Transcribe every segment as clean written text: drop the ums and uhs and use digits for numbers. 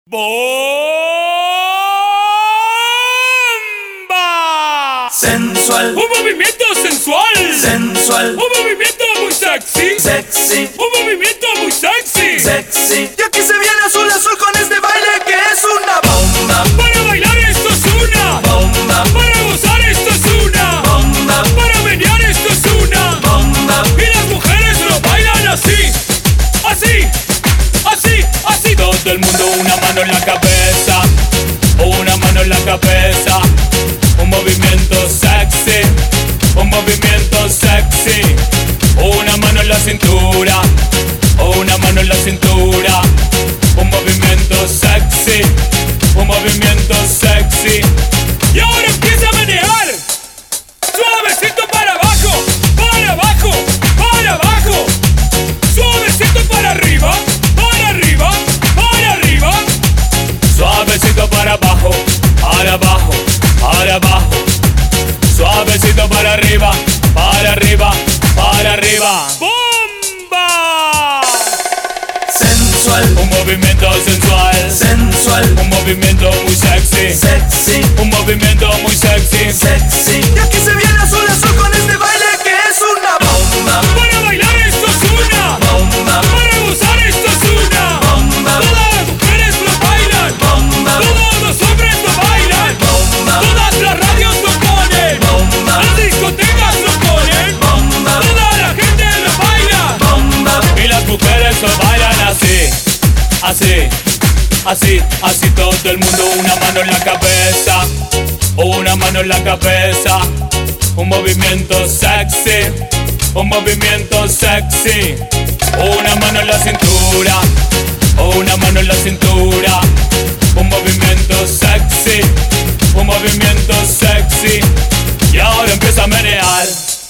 ¡Bomba! Sensual. Un movimiento sensual. Sensual. Un movimiento muy sexy. Sexy. Un movimiento muy sexy. Sexy. Y aquí se viene azul azul con este baile que es una bomba. Para bailar esto es una bomba. Para gozar esto es una bomba. Para menear esto es una bomba. Y las mujeres lo bailan así. Así. Así. Así. Todo el mundo una mano en la cabeza. Una mano en la cabeza. Un movimiento sexy. Un movimiento sexy. Una mano en la cintura. Una mano en la cintura. Un movimiento sexy. Un movimiento sexy. Y ahora empieza a menear. Suavecito para abajo. Para abajo. Para abajo. Suavecito para arriba. Para arriba. Para arriba. Suavecito para abajo. Para abajo. Para abajo. Suavecito para arriba. Para arriba. Para arriba. ¡Bomba! Sensual. Un movimiento sensual. Sensual. Un movimiento muy sexy. Sexy. Un movimiento muy sexy. Sexy. Y aquí se viene azul azul con este baile que es una bomba. Para bailar esto es una bomba. Para gozar esto es una bomba. Todas las mujeres lo bailan. Bomba. Todos los hombres lo bailan. Bomba. Todas las radios lo ponen. Bomba. Las discotecas lo ponen. Bomba. Toda la gente lo baila. Bomba. Y las mujeres lo bailan así. Así. Así, así todo el mundo, una mano en la cabeza. Una mano en la cabeza. Un movimiento sexy. Un movimiento sexy. Una mano en la cintura. Una mano en la cintura. Un movimiento sexy. Un movimiento sexy. Y ahora empieza a menear.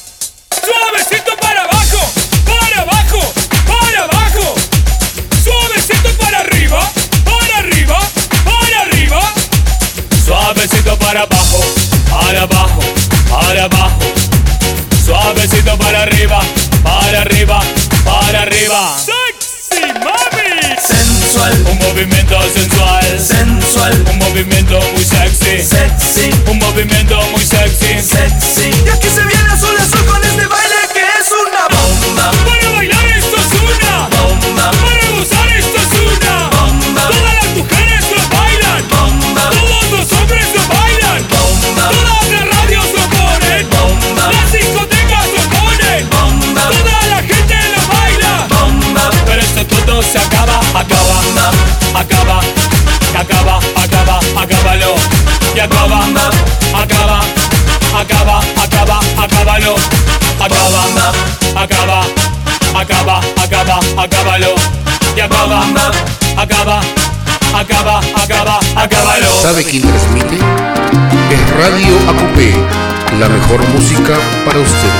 Suavecito para abajo. Para abajo. Para abajo. Suavecito para arriba. Para arriba. Para arriba. Suavecito para abajo. Para abajo. Para abajo. Suavecito para arriba. Para arriba. Para arriba. ¡Sexy, mami! Sensual. Un movimiento sensual. Sensual. Un movimiento muy sexy. Sexy. Un movimiento muy sexy. Sexy. Y aquí se viene azul azul con este baile que es una bomba. Para bailar esto es una bomba. Para gozar esto es una bomba. Todas las mujeres lo bailan. Bomba. Todos los hombres lo bailan. Bomba. Todas las radios lo ponen. Bomba. Las discotecas lo ponen. Bomba. Toda la gente lo baila. Bomba. Pero esto todo se acaba. Acaba. Acaba. Acaba. Acaba. Acábalo. Y acaba. Acaba. Acaba. Acaba. Acábalo. Acaba. Acaba. Acaba. Acaba. Acábalo. Y acaba. Acaba. Acaba. Acaba. Acábalo. ¿Sabe quién transmite? Es Radio AQP, la mejor música para usted.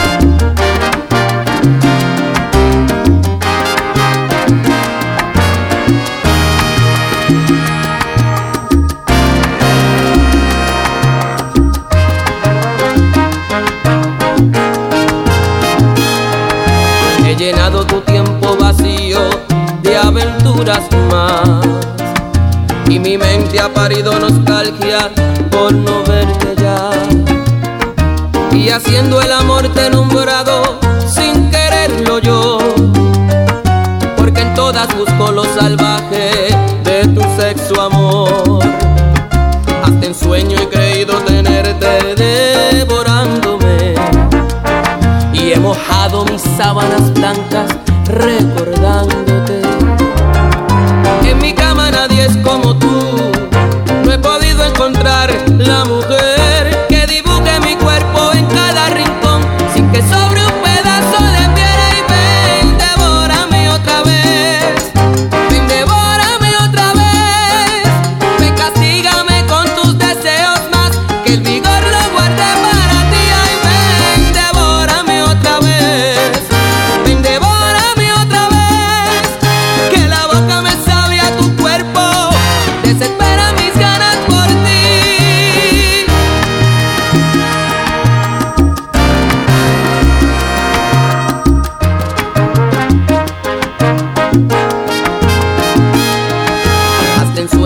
He llenado tu tiempo vacío de aventuras más, y mi mente ha parido nostalgia por no verte ya. Y haciendo el amor te he nombrado sin quererlo yo, porque en todas busco lo salvaje de tu sexo amor. Hasta en sueño he creído tenerte devorándome, y he mojado mis sábanas blancas recordándote. En mi cama nadie es como tú. No he podido encontrar la mujer que dibuje mi cuerpo en cada rincón, sin que sobre un pedazo de piel. Y ven, devórame otra vez. Ven, devórame otra vez. Ven, castígame con tus deseos más, que el vigor lo guarde para ti. Ay, ven, devórame otra vez. Ven, devórame otra vez.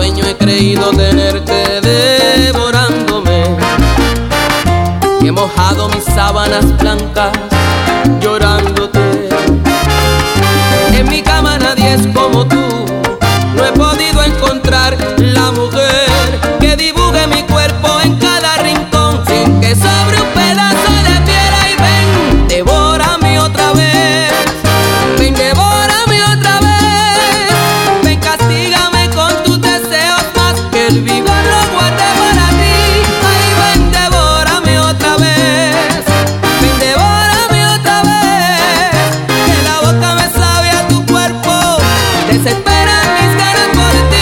sueño he creído tenerte devorándome y he mojado mis sábanas blancas llorándote. En mi cama nadie es como tú, no he podido encontrar la mujer que dibuje mi cuerpo en cada rincón sin que sobre un pedazo de piel. Ay, ven, devórame otra vez, ven, devórame otra vez, ven, castígame con tus deseos más que el vigor lo guarde para ti. Ay, ven, devórame otra vez, ven, devórame otra vez, que la boca me sabe a tu cuerpo, desesperan mis ganas por ti.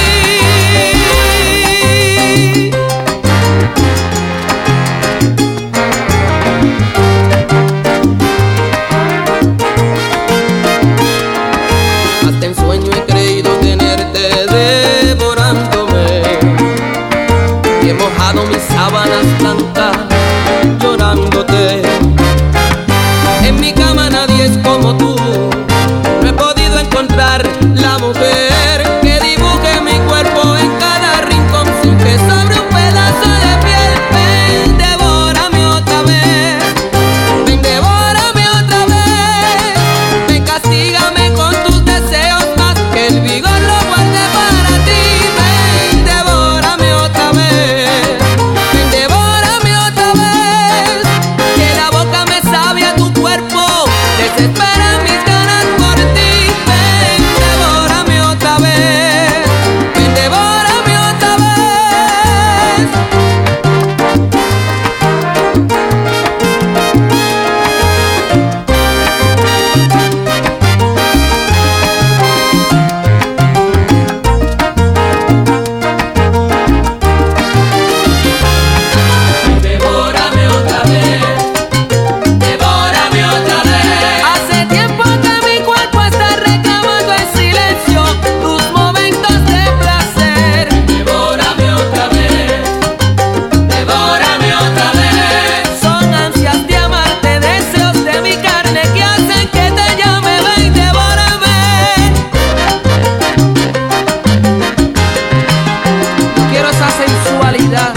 Hasta en sueño he creído tenerte devorándome y he mojado mis sábanas blancas llorándote. En mi cama nadie es como tú, no he podido encontrar la mujer que dibuje mi cuerpo en cada rincón sin que sobre un pedazo de piel. Ven, devórame otra vez, ven, devórame otra vez, ven, castígame con tus deseos más que el vigor lo guarde para ti. Ven, devórame otra vez, ven, devórame otra vez, que la boca me sabe a tu cuerpo, desesperan mis ganas por ti. Ven, devórame otra vez, ven, devórame otra vez. Devórame otra vez, devórame otra vez. Hace tiempo que mi cuerpo está reclamando en silencio tus momentos de placer. Devórame otra vez, devórame otra vez. Son ansias de amarte, deseos de mi carne que hacen que te llame. Ven, devórame. Quiero esa sensualidad.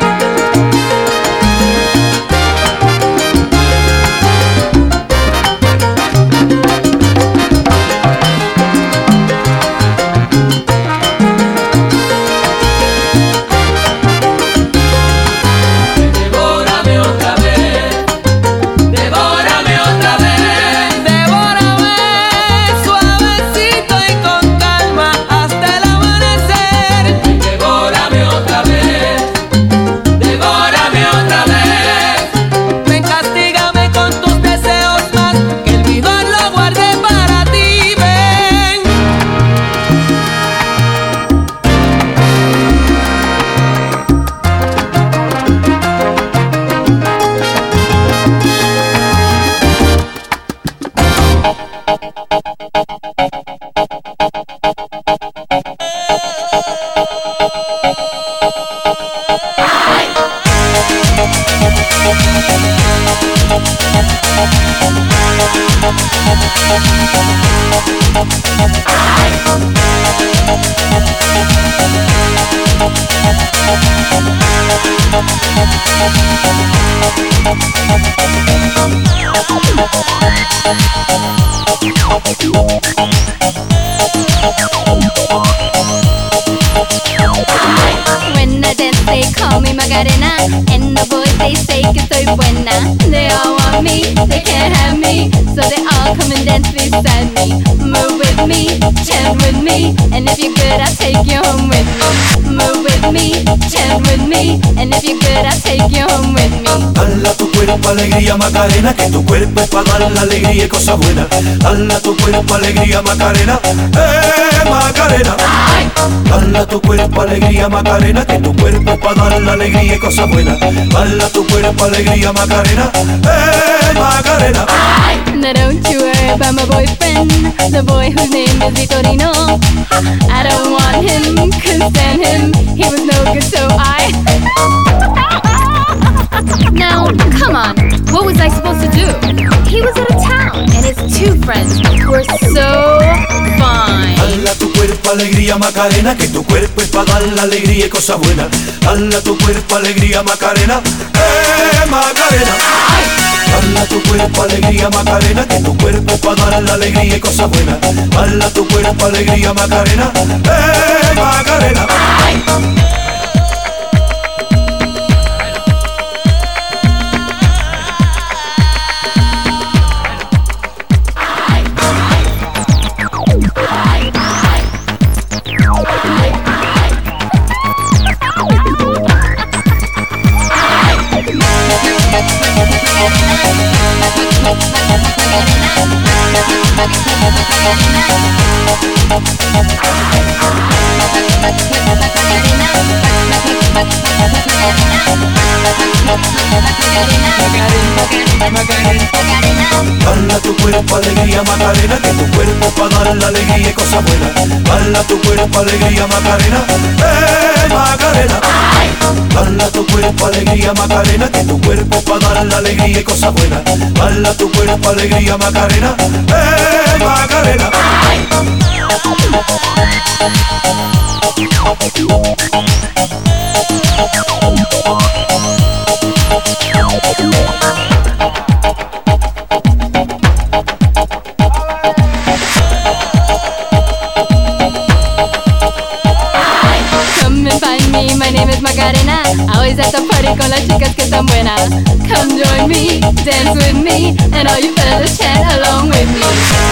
Devórame otra vez, devórame otra vez. Devórame suavecito y con calma hasta el amanecer. Devórame otra vez, devórame otra vez. Ven, castígame con tus deseos más que el vigor lo guarde para ti. Ven. When I dance they call me Macarena, and the boys they say que soy buena. They all want me, they can't have me, so they all come and dance beside me. Move with me, chant with me, and if you're good I'll take you home with me. Move with me, chant with me, and if you're good I'll take you home with me. Dale a tu cuerpo alegría Macarena, que tu cuerpo es para dar la alegría y cosas buenas. Dale a tu cuerpo alegría Macarena, Macarena. Dale a tu cuerpo alegría Macarena, que tu cuerpo es para dar la alegría y cosas buenas. Dale a tu cuerpo alegría Macarena, Macarena. Now don't you worry about my boyfriend, the boy whose name is Vitorino. I don't want him, couldn't stand him, he was no good so I Now, come on, what was I supposed to do? He was out of town, and his two friends were so fine. Dala tu cuerpo alegría Macarena, que tu cuerpo es para dar la alegría y cosas buenas. Dala tu cuerpo alegría Macarena, Macarena. Dala tu cuerpo alegría Macarena, que tu cuerpo es para dar la alegría y cosas buenas. Dala tu cuerpo alegría Macarena, Macarena. Dala tu cuerpo alegría Macarena, que tu cuerpo pa' dar la alegría y cosas buenas. Dala tu cuerpo alegría Macarena, Macarena. Dala tu cuerpo alegría Macarena, que tu cuerpo pa' dar la alegría y cosas buenas. Dala tu cuerpo alegría Macarena, Macarena. Come and find me, my name is Macarena. Always at the party con las chicas que están buenas. Come join me, dance with me, and all you fellas chat along with me.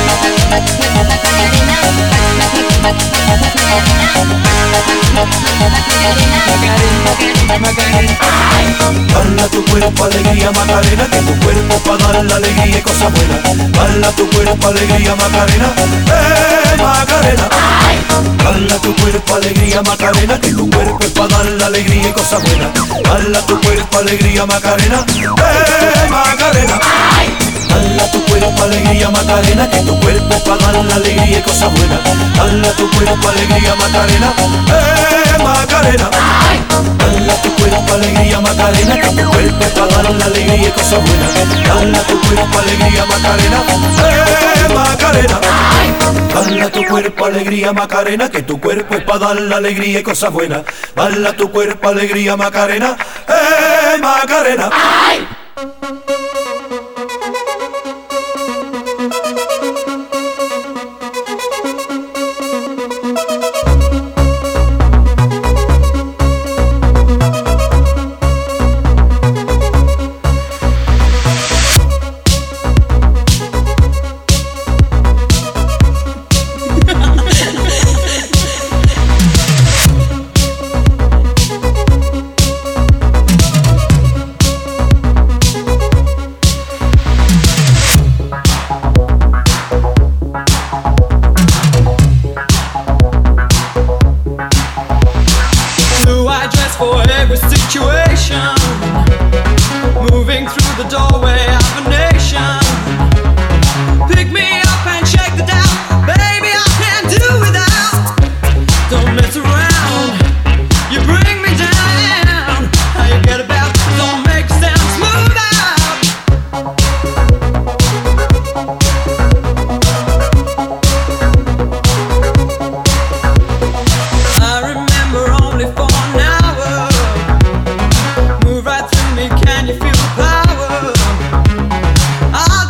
Dala tu cuerpo alegría Macarena, que tu cuerpo pa' dar la alegría y cosas buenas. Dala tu cuerpo alegría Macarena, Macarena. Dala tu cuerpo alegría Macarena, que tu cuerpo es pa' dar la alegría y cosas buenas. Dala tu cuerpo alegría Macarena, Macarena. Dala tu cuerpo alegría Macarena, que tu cuerpo es pa' dar la alegría y cosas buenas. Dala tu cuerpo alegría Macarena, Macarena. Dala tu cuerpo alegría Macarena, que tu cuerpo es pa' dar la alegría y cosas buenas. Dala tu cuerpo alegría Macarena, Macarena. Dala tu cuerpo alegría Macarena, que tu cuerpo es pa' dar la alegría y cosas buenas. Dala tu cuerpo alegría Macarena, Macarena. Can you feel the power?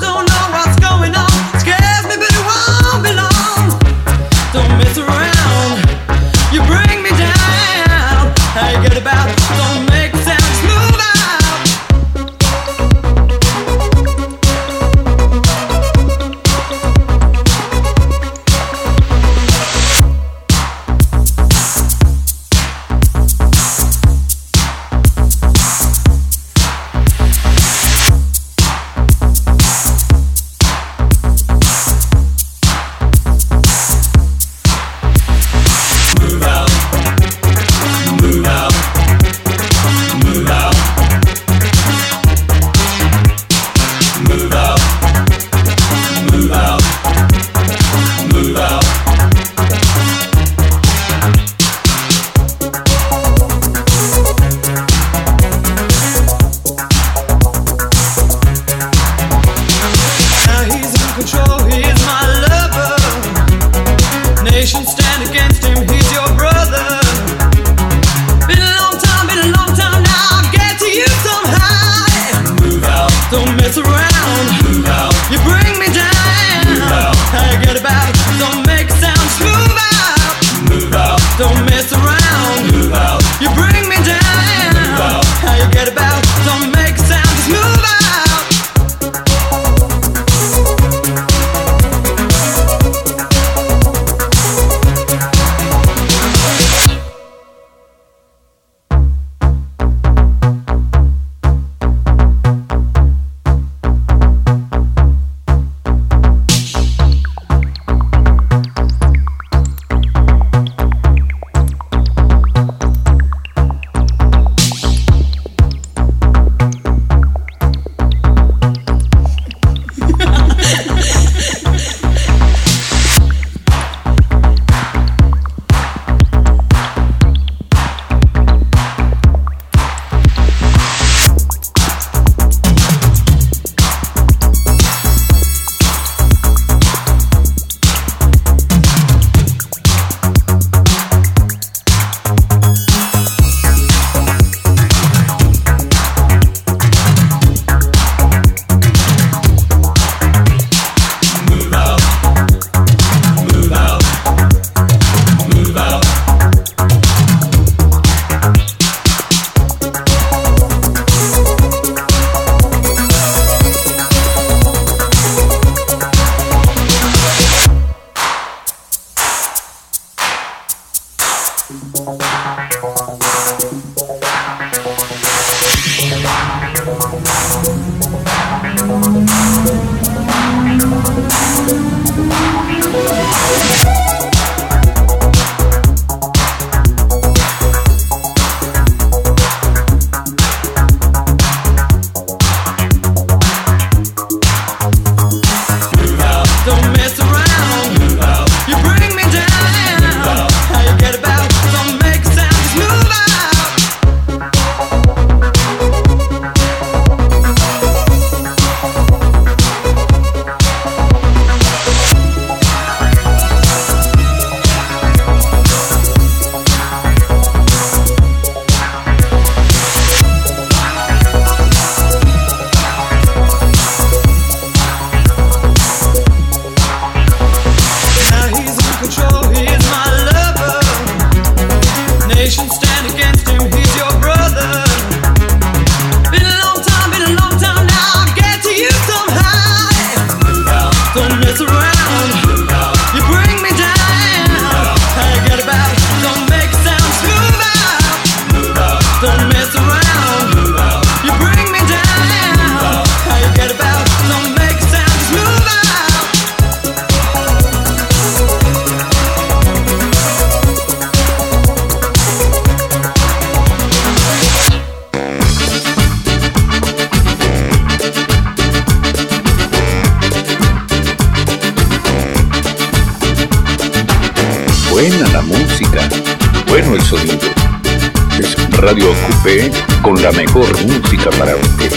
Buena la música, bueno el sonido. Es Radio Coupé con la mejor música para usted.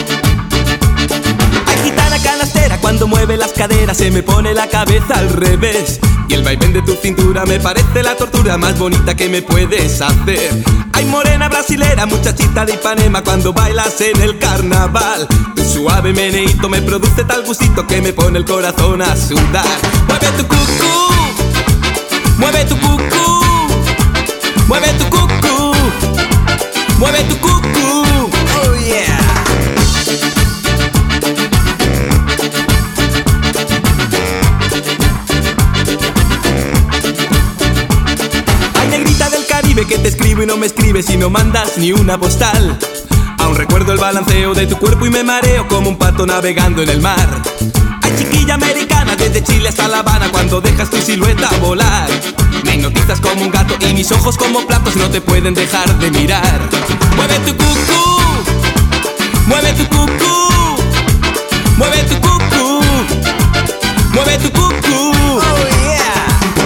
Ay, gitana canastera, cuando mueve las caderas se me pone la cabeza al revés. Y el vaivén de tu cintura me parece la tortura más bonita que me puedes hacer. Ay, morena brasilera, muchachita de Ipanema, cuando bailas en el carnaval. Tu suave meneíto me produce tal gustito que me pone el corazón a sudar. Mueve tu cucú, mueve tu cucú, mueve tu cucú, mueve tu cucú, oh yeah. Ay, negrita del Caribe, que te escribo y no me escribes y no mandas ni una postal. Aún recuerdo el balanceo de tu cuerpo y me mareo como un pato navegando en el mar. Ay, chiquilla americana, desde Chile hasta La Habana, cuando dejas tu silueta volar. Me hipnotizas como un gato y mis ojos como platos no te pueden dejar de mirar. Mueve tu cucú, mueve tu cucú, mueve tu cucú, mueve tu cucú, oh yeah.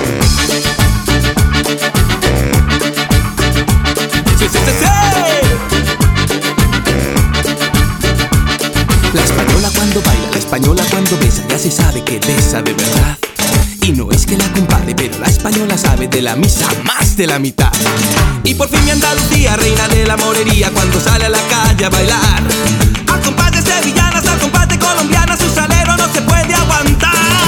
Sí, sí, sí, sí. La española cuando baila, la española cuando besa, ya se sabe que besa de verdad. Y no es que la compare, pero la española sabe de la misa más de la mitad. Y por fin mi Andalucía, reina de la morería, cuando sale a la calle a bailar. Al compás de sevillanas, al compás de colombianas, su salero no se puede aguantar.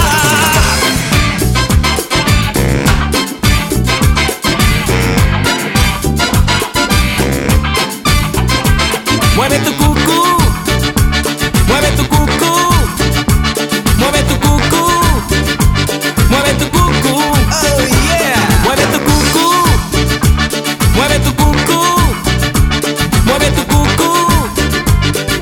Mueve tu cucú, mueve tu cucú, mueve tu cucú, mueve tu cucú, oh yeah. Mueve tu cucú, mueve tu cucú, mueve tu cucú,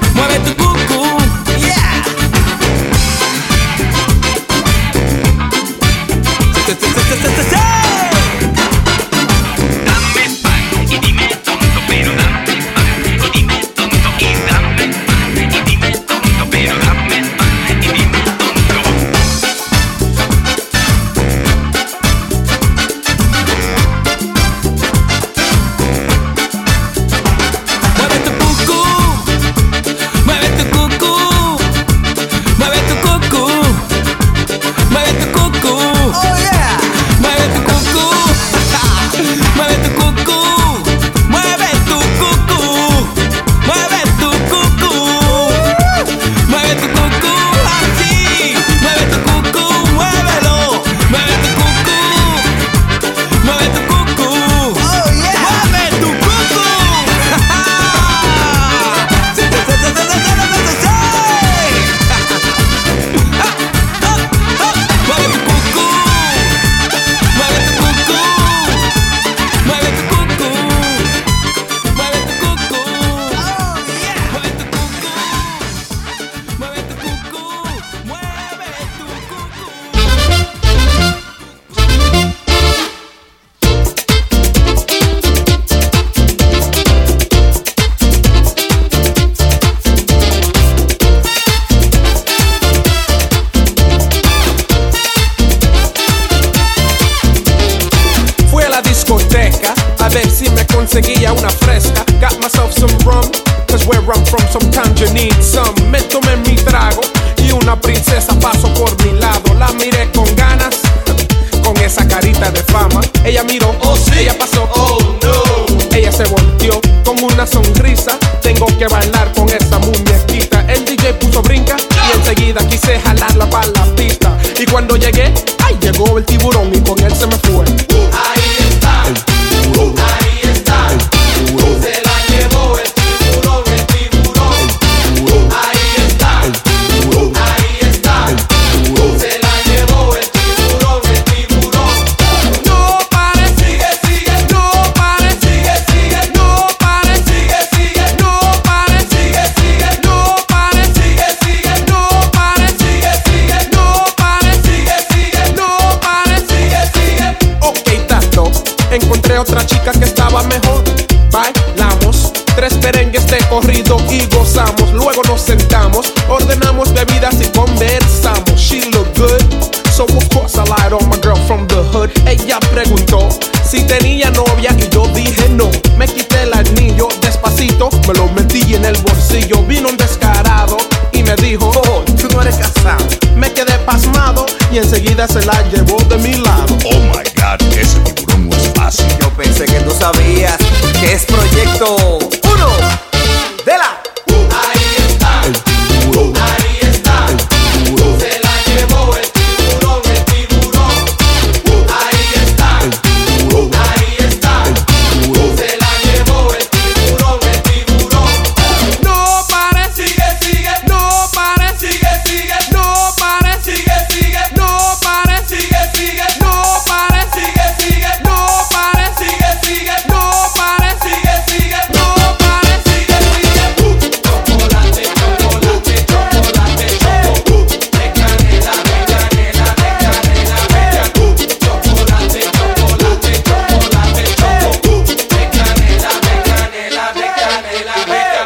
conseguía una fresca. Got myself some rum, cause where I'm from sometimes you need some. Me tomé mi trago y una princesa pasó por mi lado. La miré con ganas, con esa carita de fama. Ella miró, oh sí, ella pasó, oh no. Ella se volteó con una sonrisa. Tengo que bailar con esa muñequita. El DJ puso brinca y enseguida quise jalarla para la pista. Y cuando llegué, ay, llegó el tiburón y con él se me fue. Ahí está, el tiburón. Ahí está, el tiburón. Se la llevó el tiburón, el tiburón. El tiburón. Ahí está, el tiburón. Ahí está, el tiburón. Se la llevó el tiburón, el tiburón. No pares, sigue, sigue, no pares, sigue, sigue, no pares, sigue, sigue, no pares, sigue, sigue, no pares, sigue, sigue, no pares, sigue, sigue, no pares, sigue, sigue, no pares, sigue, sigue. Ok, tato, encontré otra chica que estaba mejor. Bailamos 3 merengues de corrido y gozamos. Luego nos sentamos, ordenamos bebidas y conversamos. She looked good, so of course I lied on my girl from the hood. Ella preguntó si tenía novia y yo dije no. Me quité el anillo despacito, me lo metí en el bolsillo. Vino un descarado y me dijo, oh, tú no eres casado. Me quedé pasmado y enseguida se la llevó de mi lado. Oh my God, ese tiburón no es fácil. Yo pensé que tú sabías que es Proyecto 1 de la... Ahí está, El tiburón. ahí está, El tiburón. se la llevó el tiburón, el tiburón. Ahí está, El tiburón. ahí está, El tiburón. se la llevó el tiburón, el tiburón. No pares, Sigue, sigue, no pares, sigue, sigue, no pares, sigue, sigue, no pares, sigue, sigue, no pares, sigue, sigue, no pares, sigue, sigue, no pares, sigue, sigue, no pares. sigue, sigue. Chocolate, chocolate, chocolate, choco. De canela, de canela, de canela, bella. Chocolate, chocolate, chocolate, choco. De canela, de canela, de canela, bella.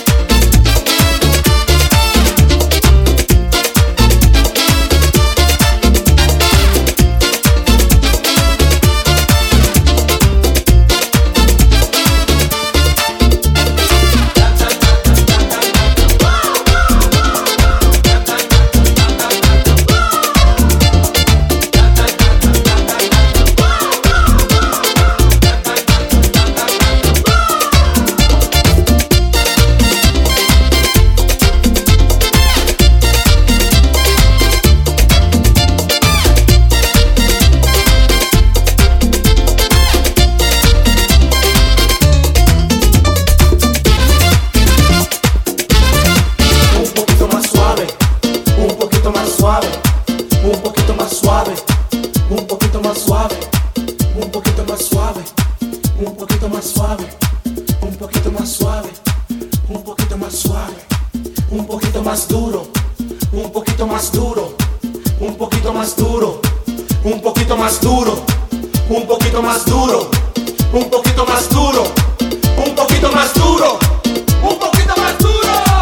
Un poquito más suave, un poquito más suave, un poquito más suave, un poquito más suave, un poquito más suave, un poquito más suave, un poquito más suave, un poquito más suave, un poquito más duro, un poquito más duro, un poquito más duro, un poquito más duro, un poquito más duro, un poquito más duro, un poquito más duro, un poquito más duro.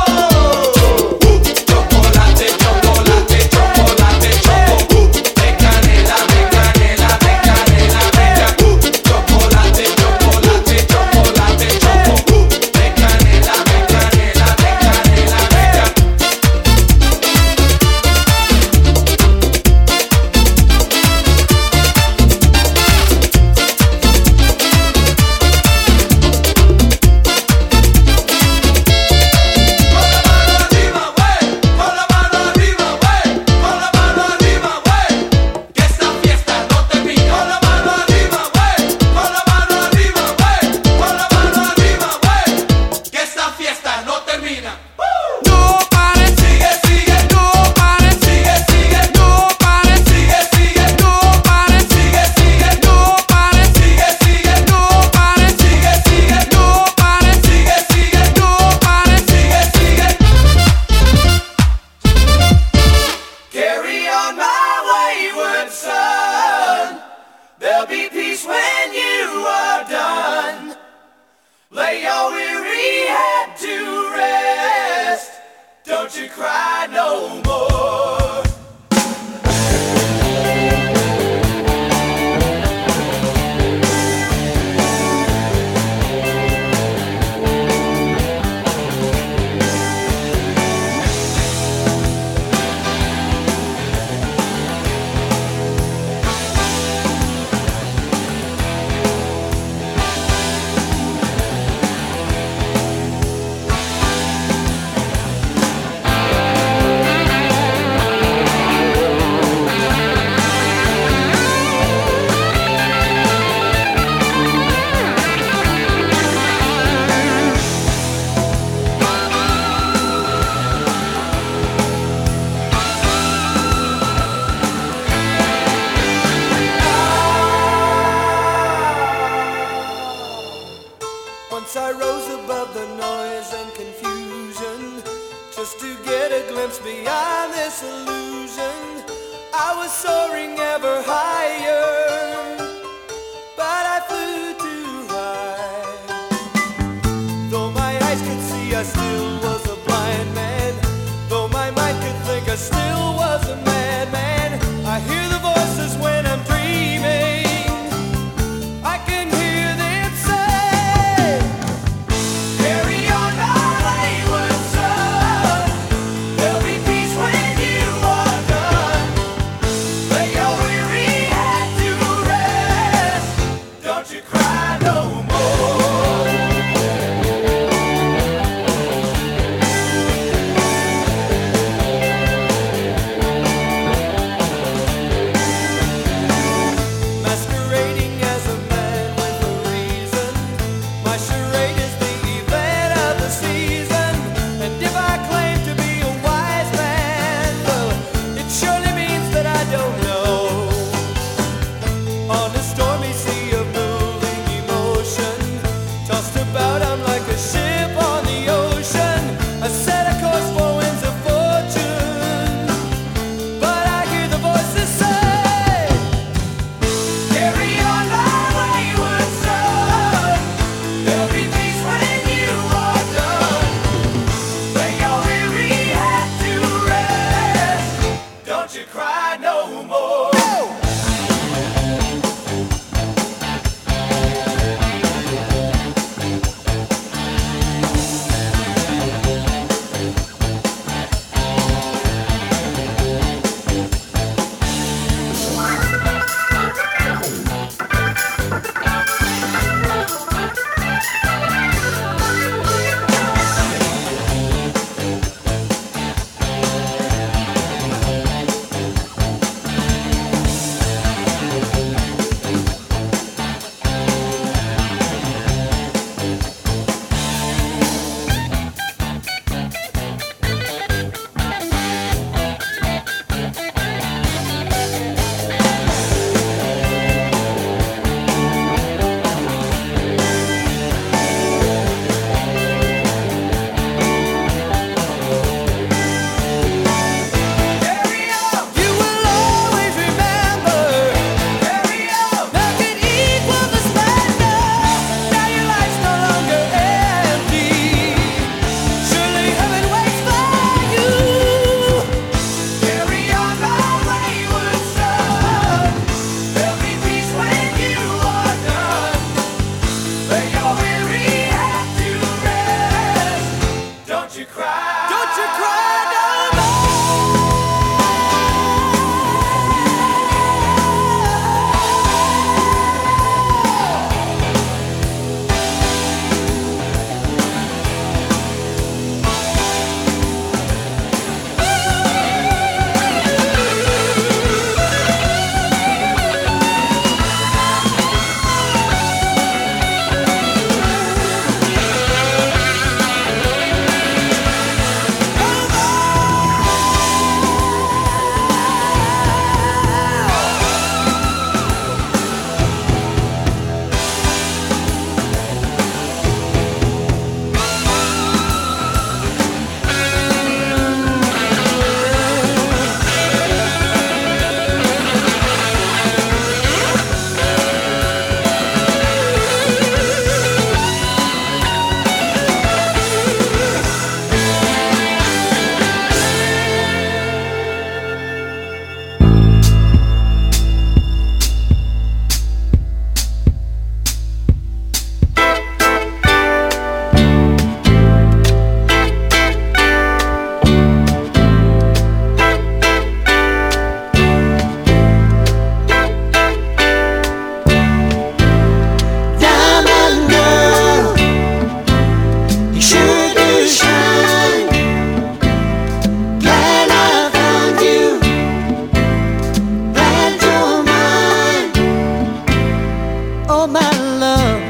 Chocolate, chocolate, chocolate, choco. De canela, de canela, de canela, bella. Chocolate, chocolate, chocolate, choco. De canela, de canela, de canela, bella. Once I rose above the noise and confusion, just to get a glimpse beyond this illusion. I was soaring ever higher, but I flew too high. Though my eyes could see, I still was a blind man. Though my mind could think, I still was a madman. I hear the voices when I'm dreaming. I can hear them say, carry on my wayward son. There'll be peace when you are done. Lay your weary head to rest. Don't you cry no more. Masquerading as a man with a reason. My charade is the event of the season. And if I claim to be a wise man, well, it surely means that I don't know. On a stormy sea of moving emotion, tossed about, I'm like a ship on the ocean. I set a course for winds of fortune, but I hear the voices say, carry on my wayward son. There'll be peace when you are done. Lay your weary head to rest. Don't you cry no more. You will always remember. Nothing equals the splendor. Now your life's no longer empty. Surely heaven waits for you. Carry on my wayward son. There'll be peace when you are done. Lay your weary head to rest. Don't you cry. Don't you cry no more. Diamond girl, you sure do shine. Glad I found you. Glad you're mine. Oh my love,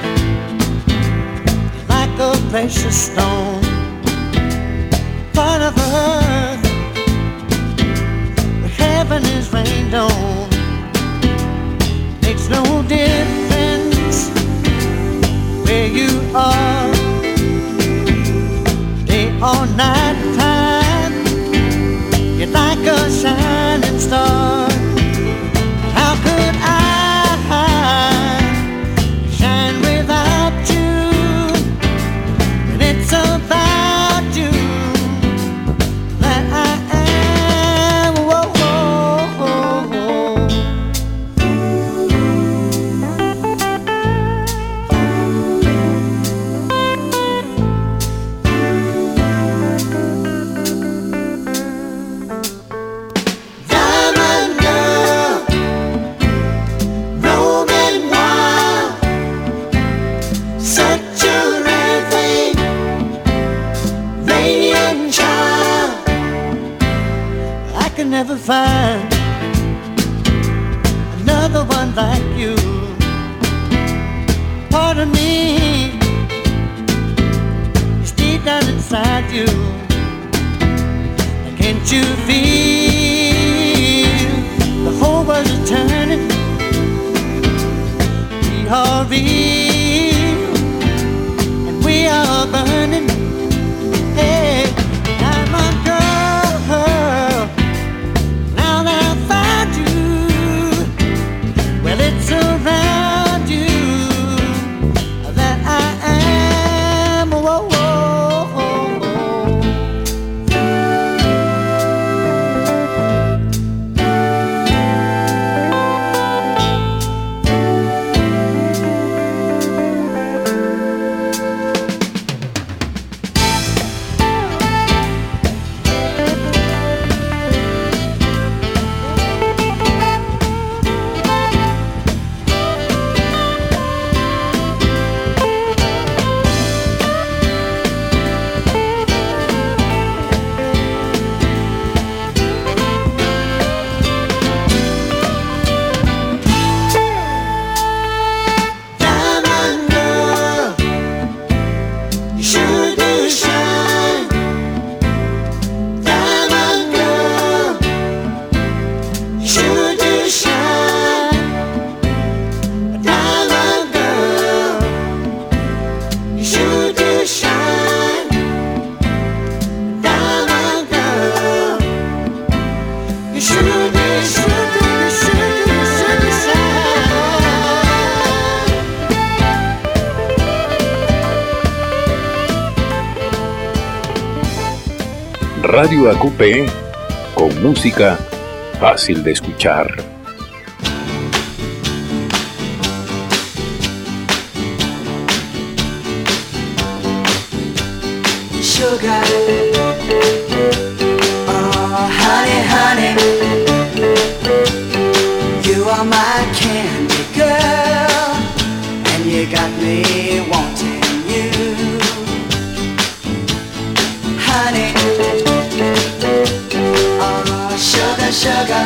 you're like a precious stone. Part of earth, where heaven is rained on. Makes no difference where you are. never find another one like you. Part of me is deep down inside you. Can't you feel the whole world is turning? We are real and we are burning. Hey, diamond girl, now that I found you, well, it's around you that I am. Whoa, whoa. Radio AQP, con música fácil de escuchar. Sugar, oh honey, honey, you are my candy girl, and you got me wanting you, honey. Sugar,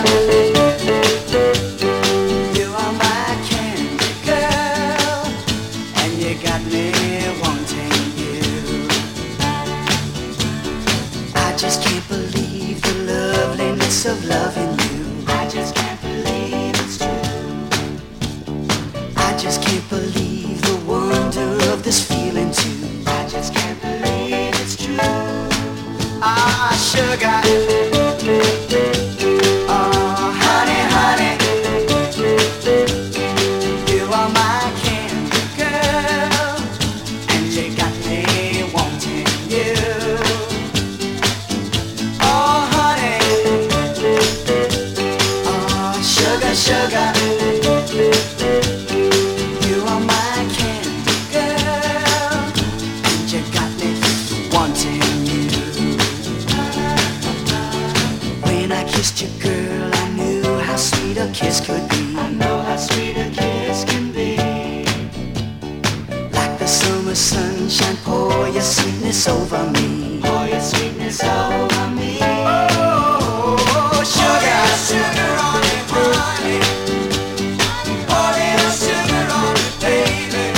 you are my candy girl, and you got me wanting you. I just can't believe the loveliness of loving you. I just can't believe it's true. I just can't believe the wonder of this feeling too. I just can't believe it's true. Ah, sugar. Sugar, you are my candy girl, and you got me wanting you. When I kissed you, girl, I knew how sweet a kiss could be. I know how sweet a kiss can be. Like the summer sunshine, pour your sweetness over me. Pour your sweetness over me. Oh, sugar, sugar on me, honey. Pour little sugar on me, baby.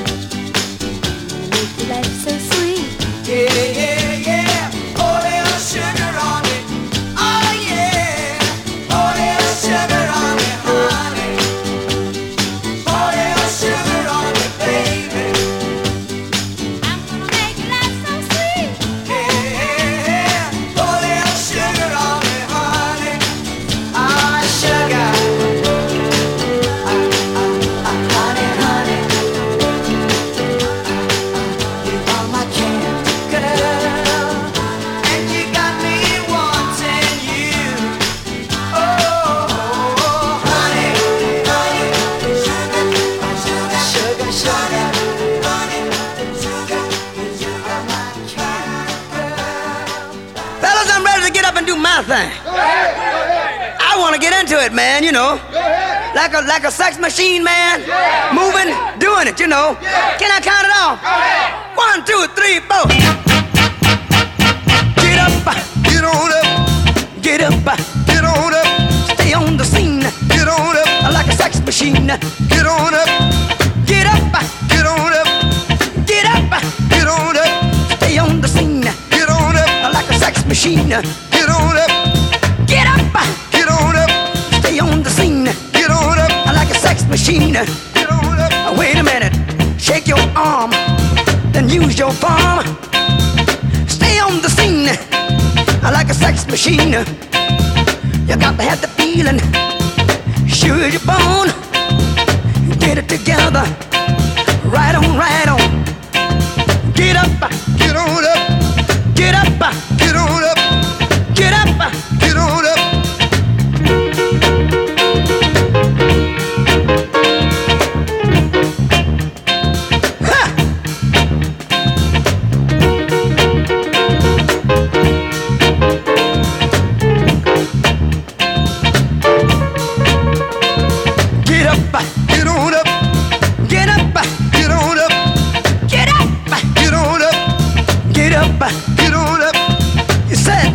Make life so sweet. Yeah, yeah, yeah. Pour little sugar on me. Oh, yeah. Pour little sugar on me, honey. Pour little sugar on me, baby. I'm gonna make life so sweet. Yeah, pour little sugar on me, honey. Ah, sugar. Honey, honey. You are my candy girl, and you got me wanting you. Oh, honey, honey. Sugar, sugar, sugar. Honey, sugar. You are my candy girl. Fellas, I'm ready to get up and do my thing. I want to get into it, man, you know. Like a sex machine, man. Moving, doing it, you know. Can I count it off? 1, 2, 3, 4. Get up, get on up, get up, get on machine. Get on up, get up, get on up, get up, get on up. Stay on the scene. Get on up like a sex machine. Get on up, get up, get on up. Stay on the scene. Get on up like a sex machine. Get on up. Wait a minute, shake your arm, then use your palm. Stay on the scene like a sex machine. You got to have the feeling, sure as you're born. Get it together, right on, right on. Get up, get on up, get up, get on up, get up, get on up. Get on up. You said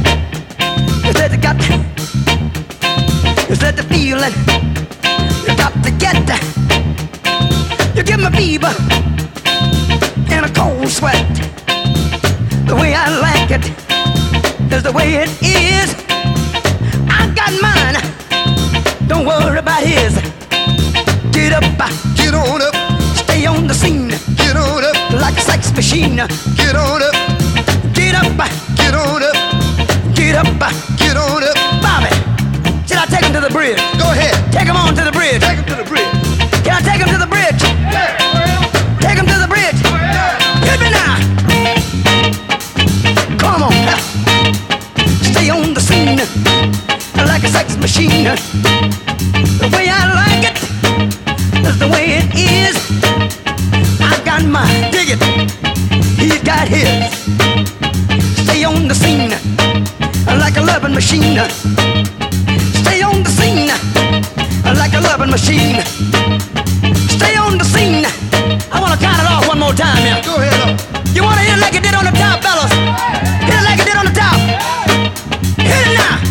the feeling. You got to get that. You give me fever and a cold sweat. The way I like it is the way it is. I got mine. Don't worry about his. Get up, get on up. Stay on the scene. Get on up like a sex machine. Get on up. Get up, get on up. Get up, get on up. Bobby, should I take him to the bridge? Go ahead. Take him on to the bridge. Take him to the bridge. Can I take him to the bridge? Yeah. Take him to the bridge. Hit me now. Come on. Stay on the scene like a sex machine. The way I like it is the way it is. I got mine. Dig it. He's got his. Stay on the scene like a loving machine. Stay on the scene like a loving machine. Stay on the scene. I want to count it off one more time here. Go ahead. You want to hit it like it did on the top, fellas? Hit it like it did on the top. Hit it now.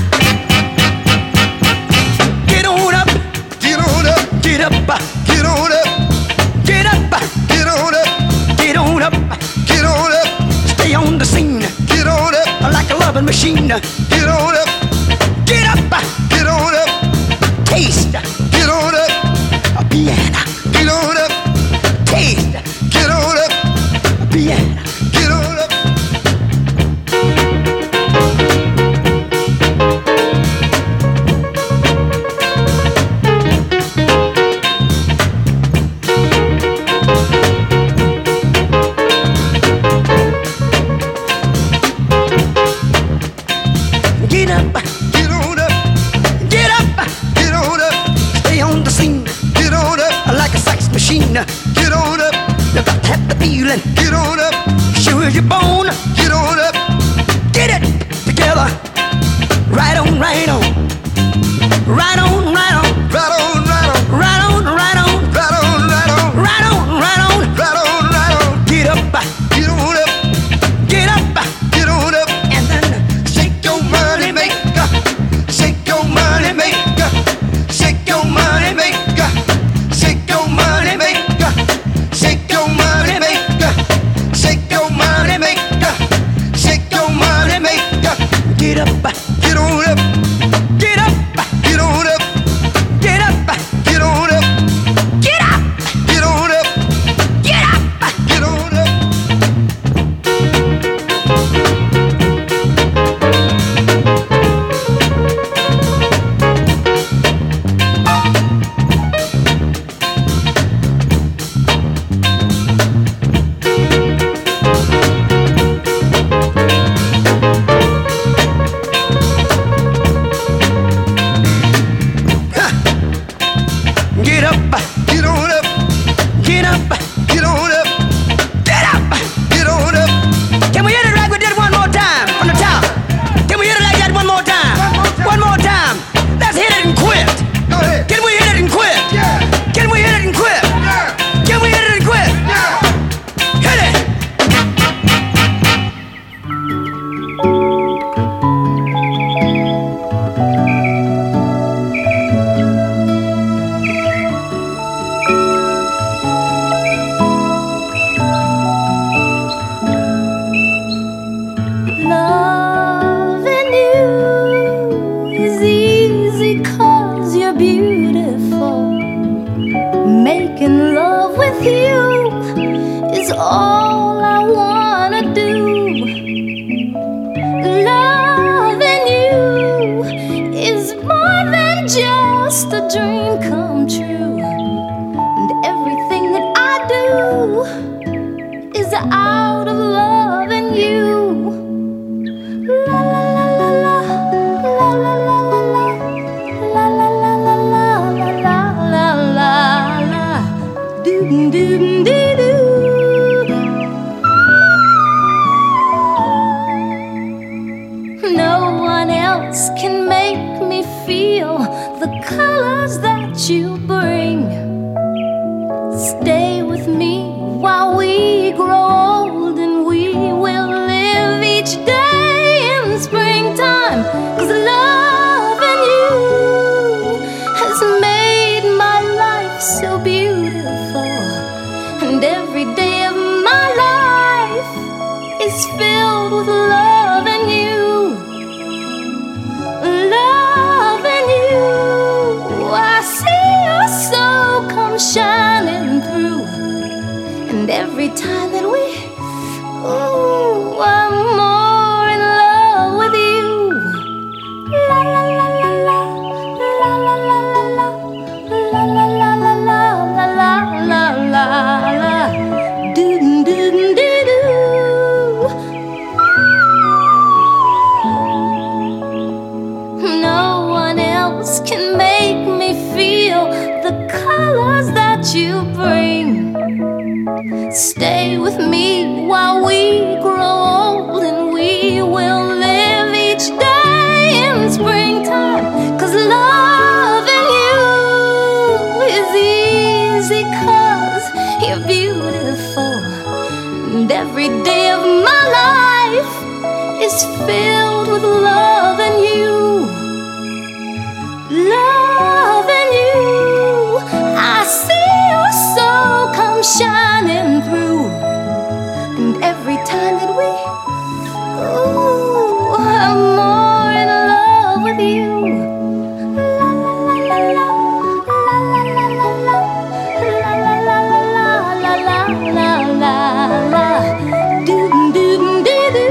Get on up. Get on up. Get up. Get on up. Get up. Get on up. Get on up. Get on up. Stay on the scene. Get on up like a loving machine. Get on up. Get up. Get on up. Taste. Get on up. A piano. Get on up. Taste. Get on up. A piano. Get on up. Get up, get on up, get up, get on up. Stay on the scene, get on up like a sex machine. Get on up, you got to have the feeling. Get on up, sure as you're born. Get on up, get it together. Right on, right on, right on, right on, right on, right on, right on, right on, right on, right on, right on, right on, right on, right on. Get up, get on up, get up, get on up, and then shake your money maker, shake your money maker, shake your money maker, shake your money maker, shake your money maker, shake your money maker, shake your money maker. Get up, get on up, get up, get on up. lived out of loving you. La la la la la, la la la la la, la la la la la, la la la la, doo doo doo doo. No one else can make me feel the colors that you bring. Stay with me while we grow old, and we will live each day in springtime. 'Cause loving you has made my life so beautiful, and every day of my life is filled with loving you. Loving you, I see your soul come shining through, and every time that we, ooh, I'm more in love with you. La la la la la, la la la la la, la la la la la, la la la la, doo doo doo doo. No one else can make me feel the colors that you bring. Stay with me while we grow old, and we will live each day in springtime. 'Cause loving you is easy, 'cause you're beautiful, and every day of my life is filled with loving you. Loving you, I see your soul come shining through, and every time that we, ooh, I'm more in love with you. La la la la la, la la la la la, la la la la la, la la la, doo doo doo doo.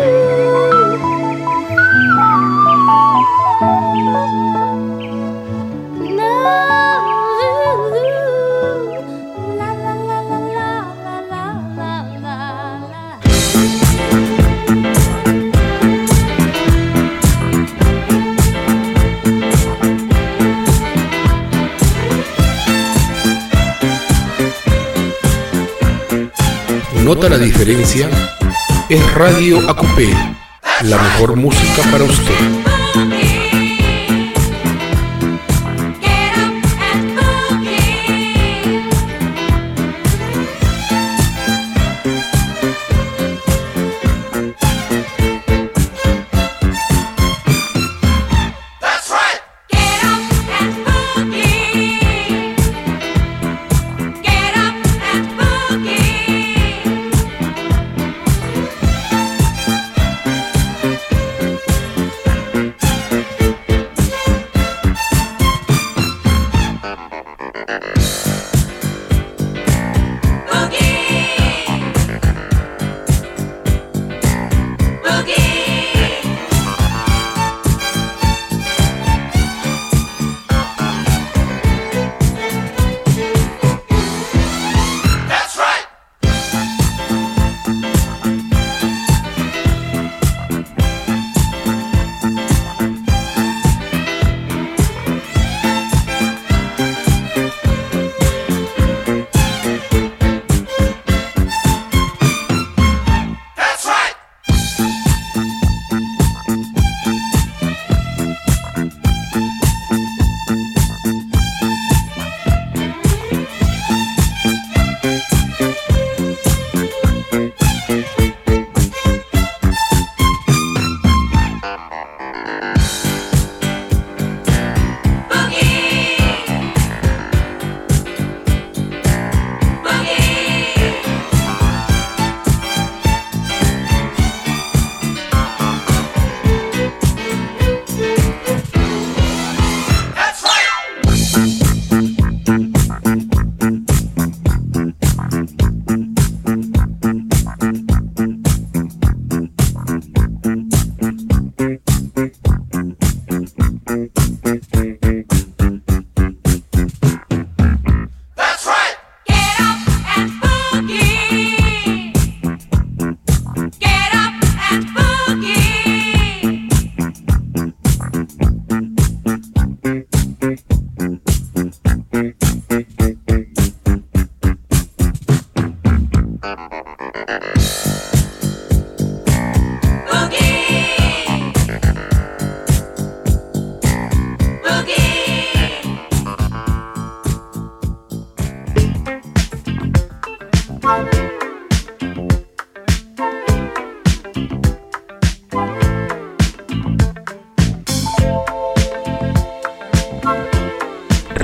¿Nota la diferencia? Es Radio AQP, la mejor música para usted.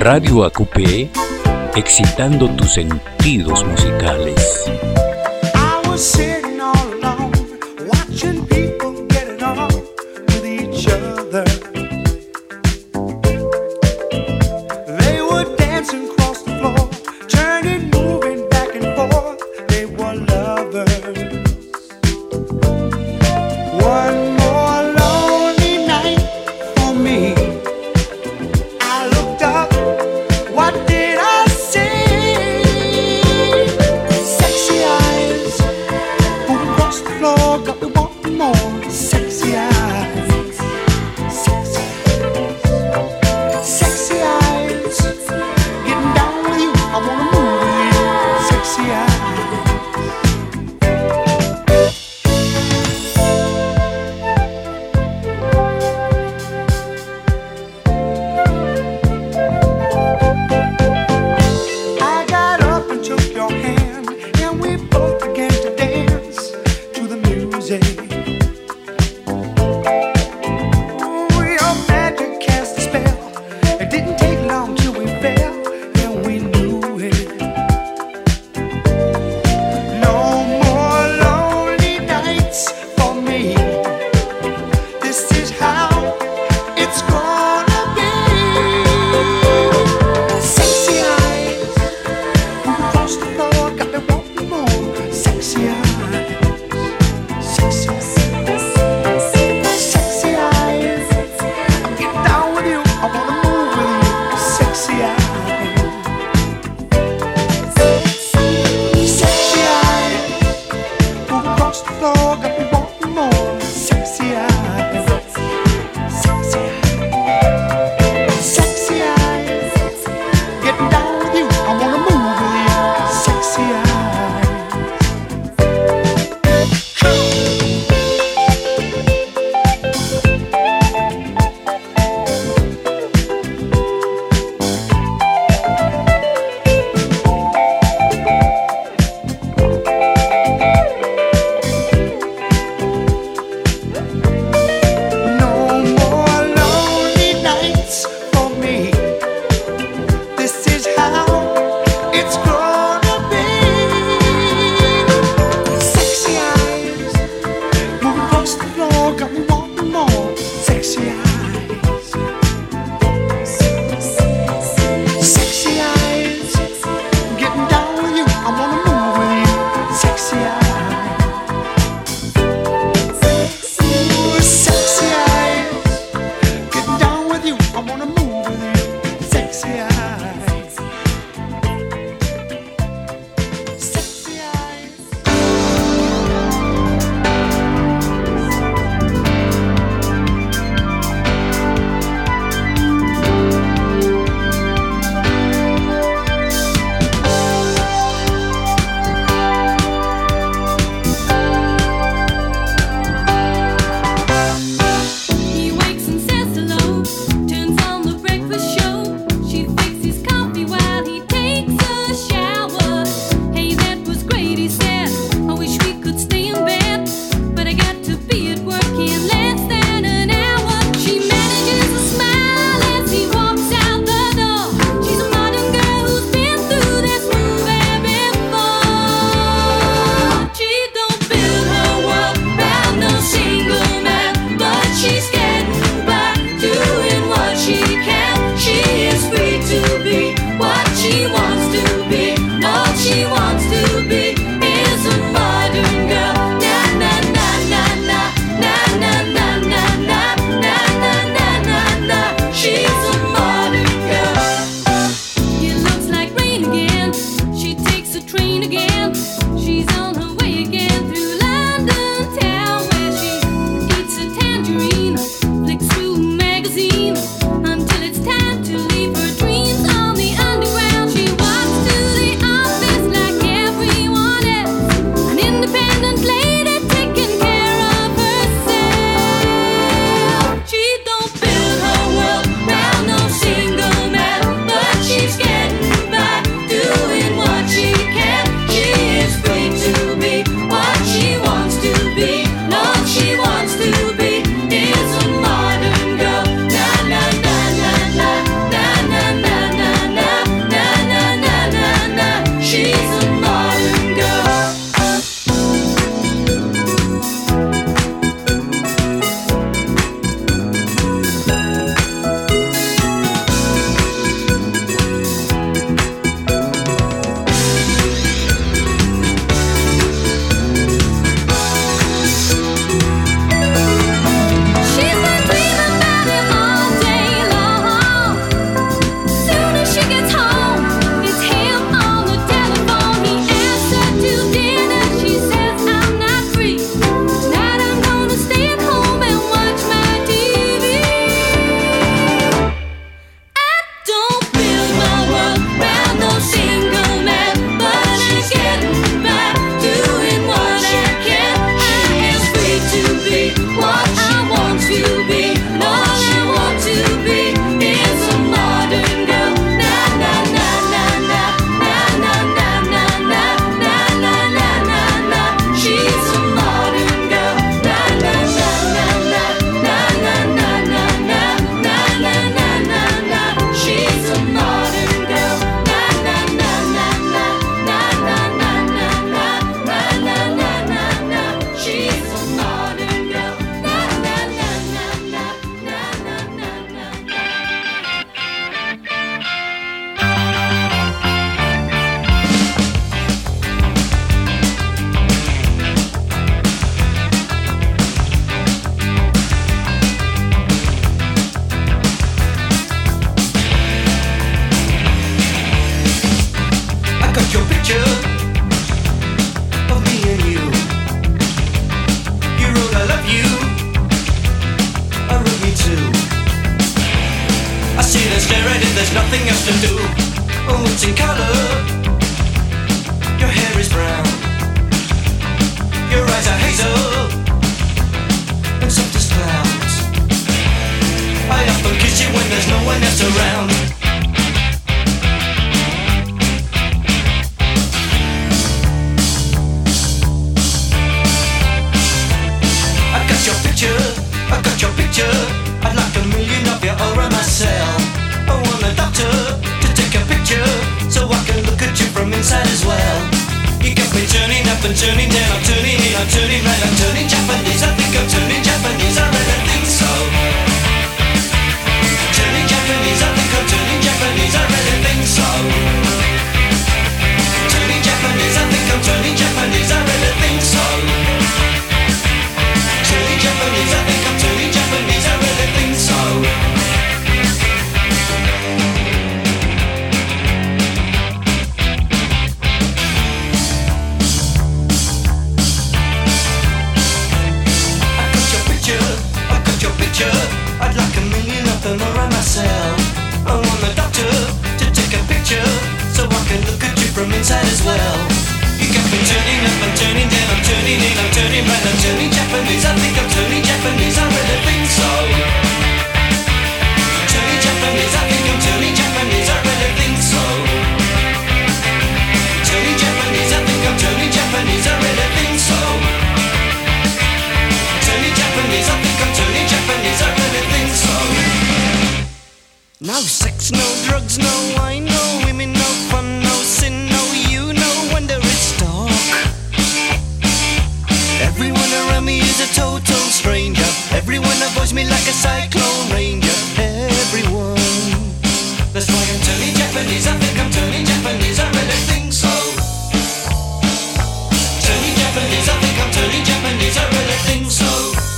Radio AQP, excitando tus sentidos musicales. I was sitting all alone, watching people get it on with each other. They were dancing across the floor, turning, moving back and forth. They were lovers. One more lonely night for me. I looked up, what did I see? Sexy eyes, moving across the floor, got me wanting more. Sexy eyes, sexy eyes, getting down with you, I wanna move with you. Sexy eyes. I got up and took your hand, and we both began to dance to the music. Ooh, your magic cast a spell. It didn't take long till we fell, and we knew it. No more lonely nights for me. This is how it's gonna be. Sexy eyes, moving across the floor, got me wanting more. Sexy eyes, sexy eyes, I'm getting down with you, I wanna move with you. Sexy eyes, sexy eyes, moving across the floor, got me wanting more. Sexy eyes, sexy eyes, getting down with you, I wanna move with you. Sexy eyes. nothing else to do. Oh, it's in color. Your hair is brown. Your eyes are hazel and soft as clouds. I often kiss you when there's no one else around. I got your picture. I'd like a million of you all around myself. I want a doctor to take a picture so I can look at you from inside as well. You got me turning up and turning down. I'm turning in, I'm turning right, I'm turning Japanese. I think I'm turning Japanese, I really think so. Turning Japanese, I think I'm turning Japanese, I really think so. Turning Japanese, I think I'm turning Japanese, I really think so. Turning Japanese, I think I'm turning Japanese, I really think so. I got your picture, I'd like a million of them around myself. I want the doctor to take a picture so I can look at you from inside as well. You got me turning up and turning down, I'm turning in, I'm turning right, I'm turning Japanese. I think I'm turning Japanese, I really think so. Turning Japanese, I think I'm turning Japanese, I really think so. Turning Japanese, I think I'm turning Japanese, I really think so. Turning Japanese, I think I'm turning Japanese, I really think so. No sex, no drugs, no wine, no women, no fun, no sin, no you, no wonder it's dark. Everyone around me is a total stranger. Everyone avoids me like a cyclone ranger. Everyone. That's why I'm turning Japanese, I think I'm turning Japanese, I really think so. Turning Japanese, I think I'm turning Japanese, I really think so.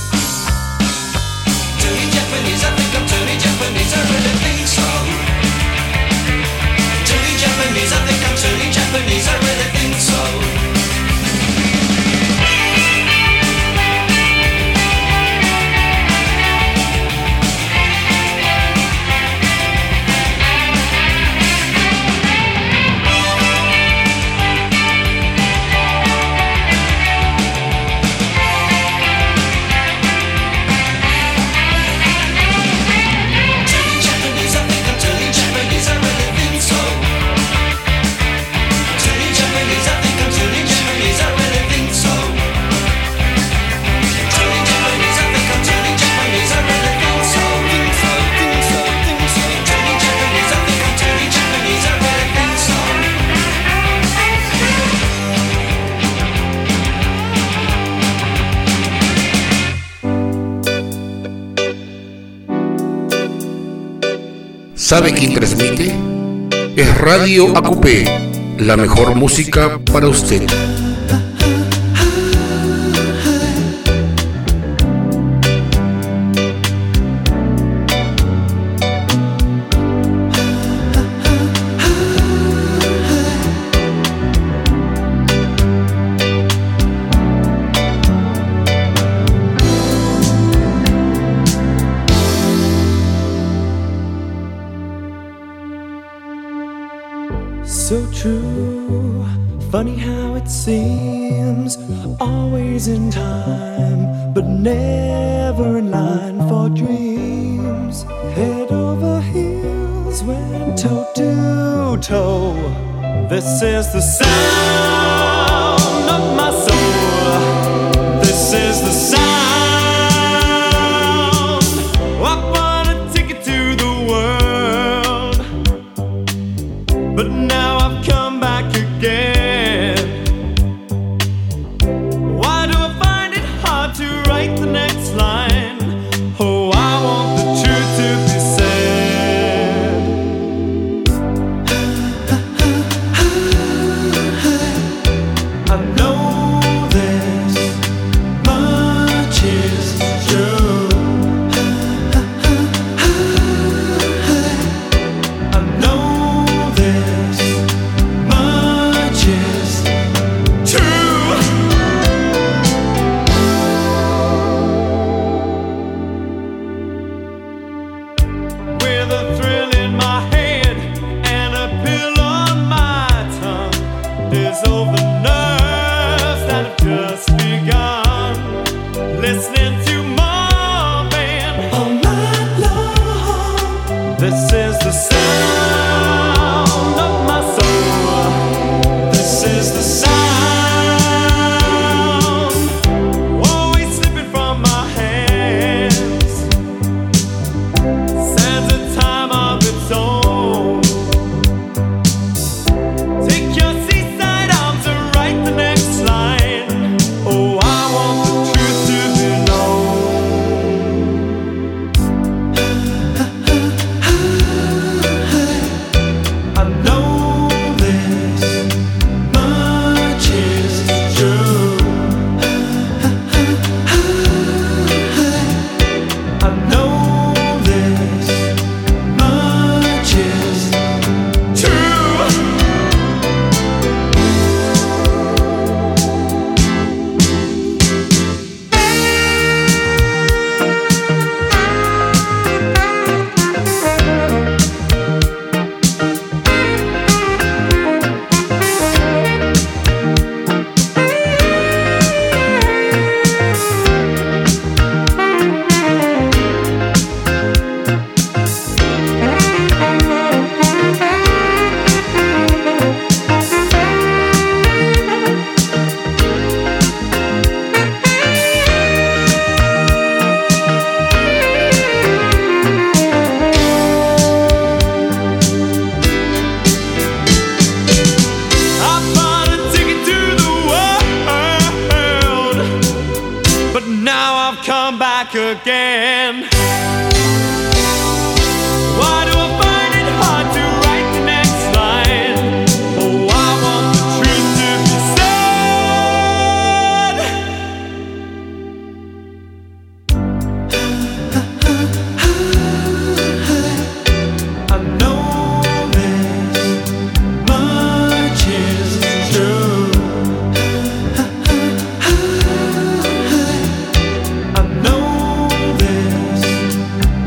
Turning Japanese, I think I'm turning Japanese, I really think so. Turning Japanese, I think I'm turning Japanese, I really think so. ¿Sabe quién transmite? Es Radio AQP, la mejor música para usted. So true, funny how it seems, always in time, but never in line for dreams. Head over heels, went toe to toe. This is the sound of my soul. This is the sound. I wanna take it to the world, but now I've come back again. Why do I find it hard to write the next line? Oh, I want the truth to be said. I know this much is true. I know this much is true. begun. Listening to Marvin all night long. This is the sound of my soul. This is the sound. Always slipping from my hands. Sands a time of its own. Take your seaside arms and write the next line. Oh, I want the truth to be known. I know this much is true. I know this much is true. I bought a ticket to the world, but now I've come back again. Why do I find it hard to write the next line? Oh, I want the truth to be said. I know this much is true. I know this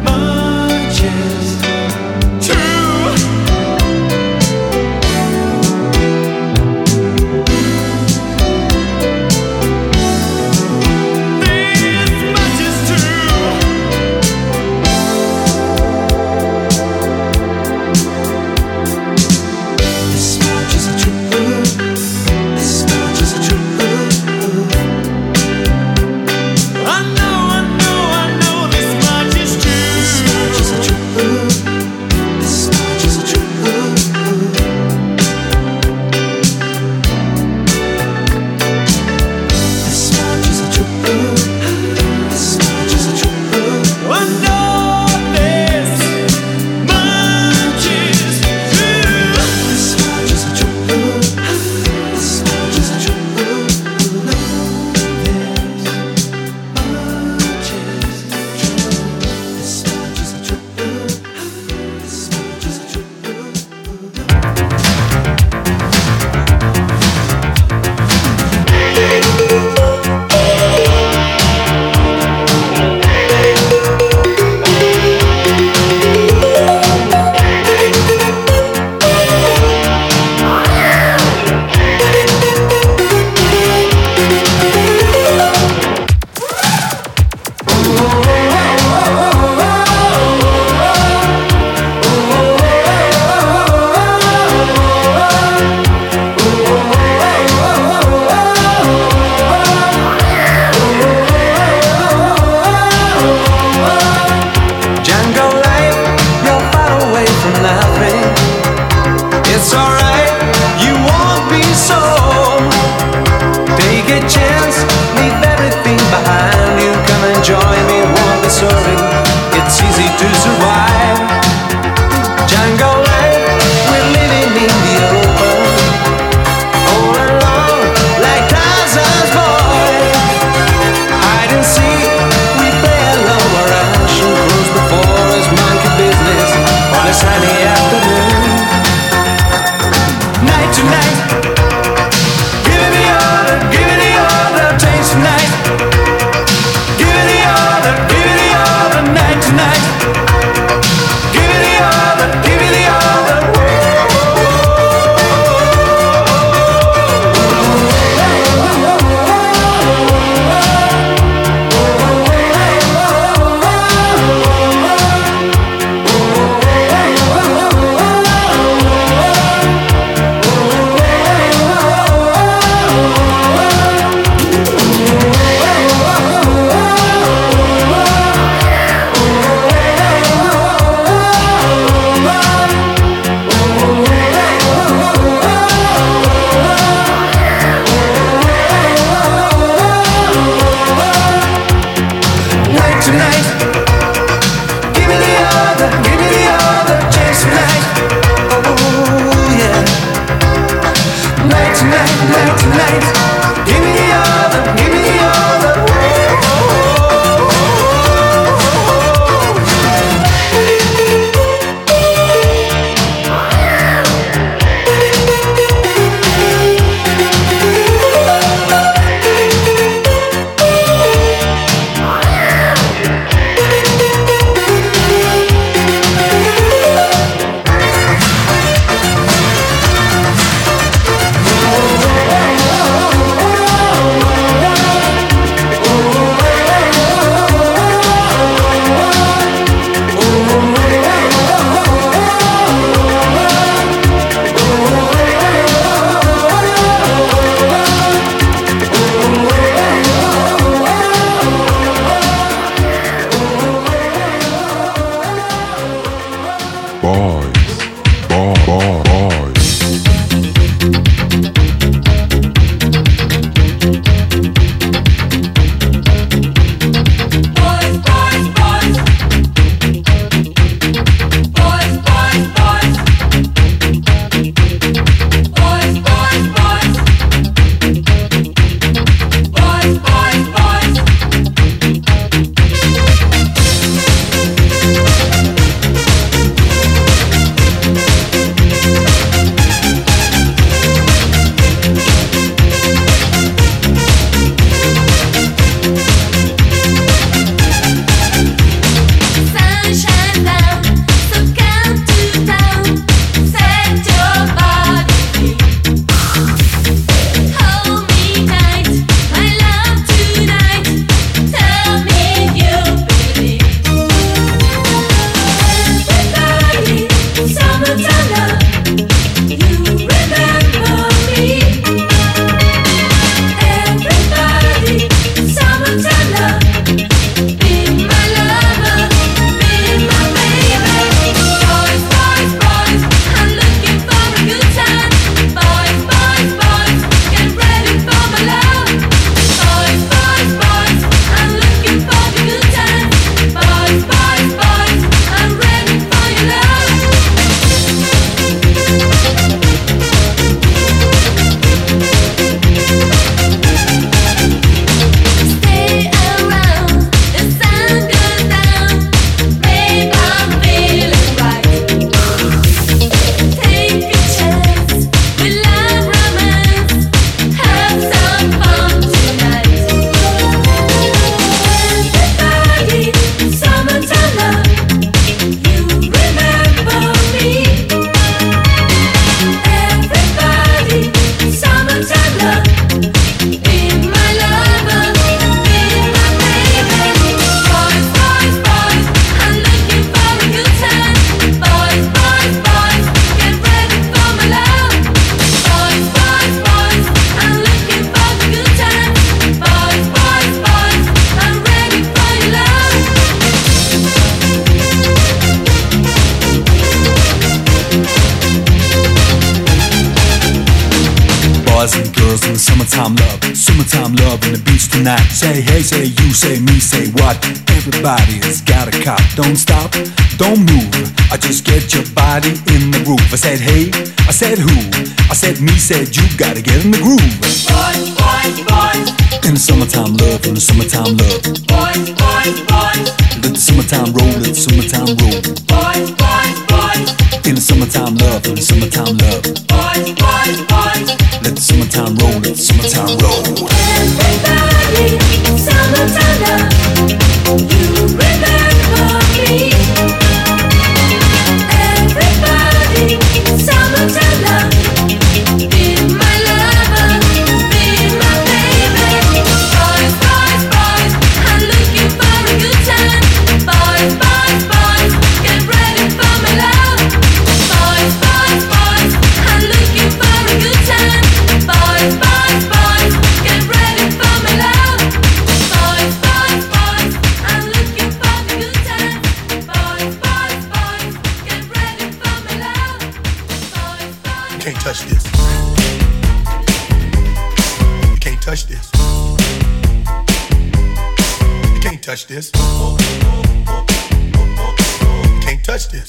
in the summertime love. Summertime love and the beach tonight. Say hey, say you, say me, say what? Everybody has got a cop. Don't stop, don't move. I just get your body in the groove. I said hey, I said who? I said me, said you. Gotta get in the groove. Boys, boys, boys. In the summertime love, in the summertime love. Boys, boys, boys. Let the summertime roll, let the summertime roll. Boys, boys, boys. In the summertime love, in the summertime love. Boys, boys, boys. Let the summertime roll, let the summertime roll. Everybody, summertime love. You remember me. Everybody, summertime love. Be my lover, be my baby. Boys, boys, boys. I'm looking for a good time. Boys, boys, boys. Get ready for my love. Boys, boys, boys. I'm looking for a good time. Boys, boys, boys. Get ready for my love. Boys, boys, boys. I'm looking for a good time. Boys, boys, boys. Get ready for my love. Boys, boys. You can't touch this. You can't touch this. You can't touch this. You can't touch this.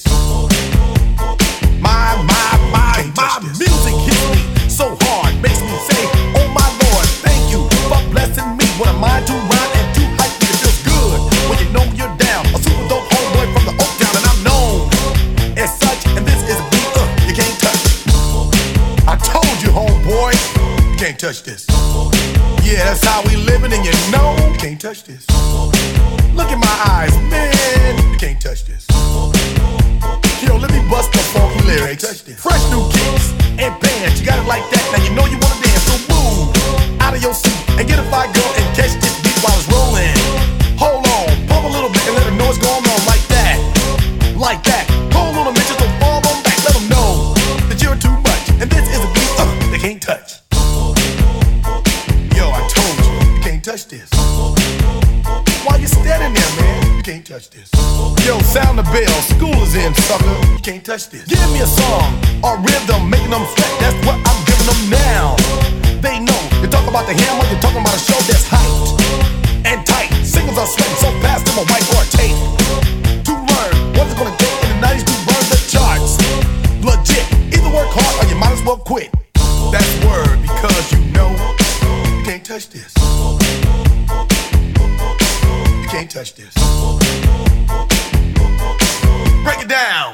My music hits me so hard, makes me say, oh my Lord, thank you for blessing me. What a mind to rhyme and to hype me, it feels good when you know you're down. A super dope homeboy from the Oak Town, and I'm known as such. And this is a beat you can't touch. I told you, homeboy, you can't touch this. Yeah, that's how we living, and you know you can't touch this. Look in my eyes, man, you can't touch this. Yo, let me bust the funky lyrics. Fresh new kicks and bands, you got it like that. Now you know you wanna dance, so move out of your seat and get a fire girl and catch this beat while it's rolling. Hold on, pump a little bit and let them know what's going on like that, like that. Hold on a minute, just don't fall on back. Let them know that you're too much, and this is a beat they can't touch. Yo, I told you, you can't touch this. Why you standing there, man? You can't touch this. Yo, sound the bell, school is in, sucker. You can't touch this. Give me a song or rhythm, making them sweat. That's what I'm giving them now. They know you talk about the hammer, you're talking about a show that's hyped and tight. Singles are sweating so fast, them a whiteboard tape. To learn what's it gonna take in the 90s to burn the charts. Legit, either work hard or you might as well quit. That's word because you know you can't touch this. You can't touch this. Break it down.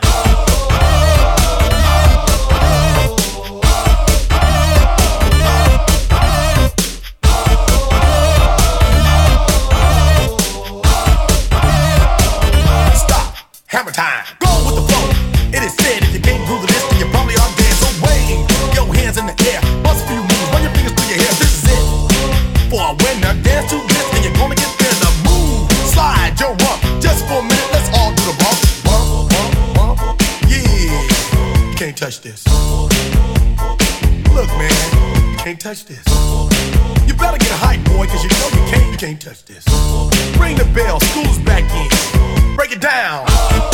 Stop. Hammer time. Go with the flow. It is said if you can't groove the list, then you probably are dead. So wave your hands in the air. Bust a few moves. Run your fingers through your hair. This is it. For a winner, dance to this, and you're gonna get there. The move. Slide your rump. Just for a minute, let's all do the bump. Bump, bump, bump. Yeah. You can't touch this. Look, man. You can't touch this. You better get hype, boy, cause you know you can't touch this. Ring the bell. School's back in. Break it down.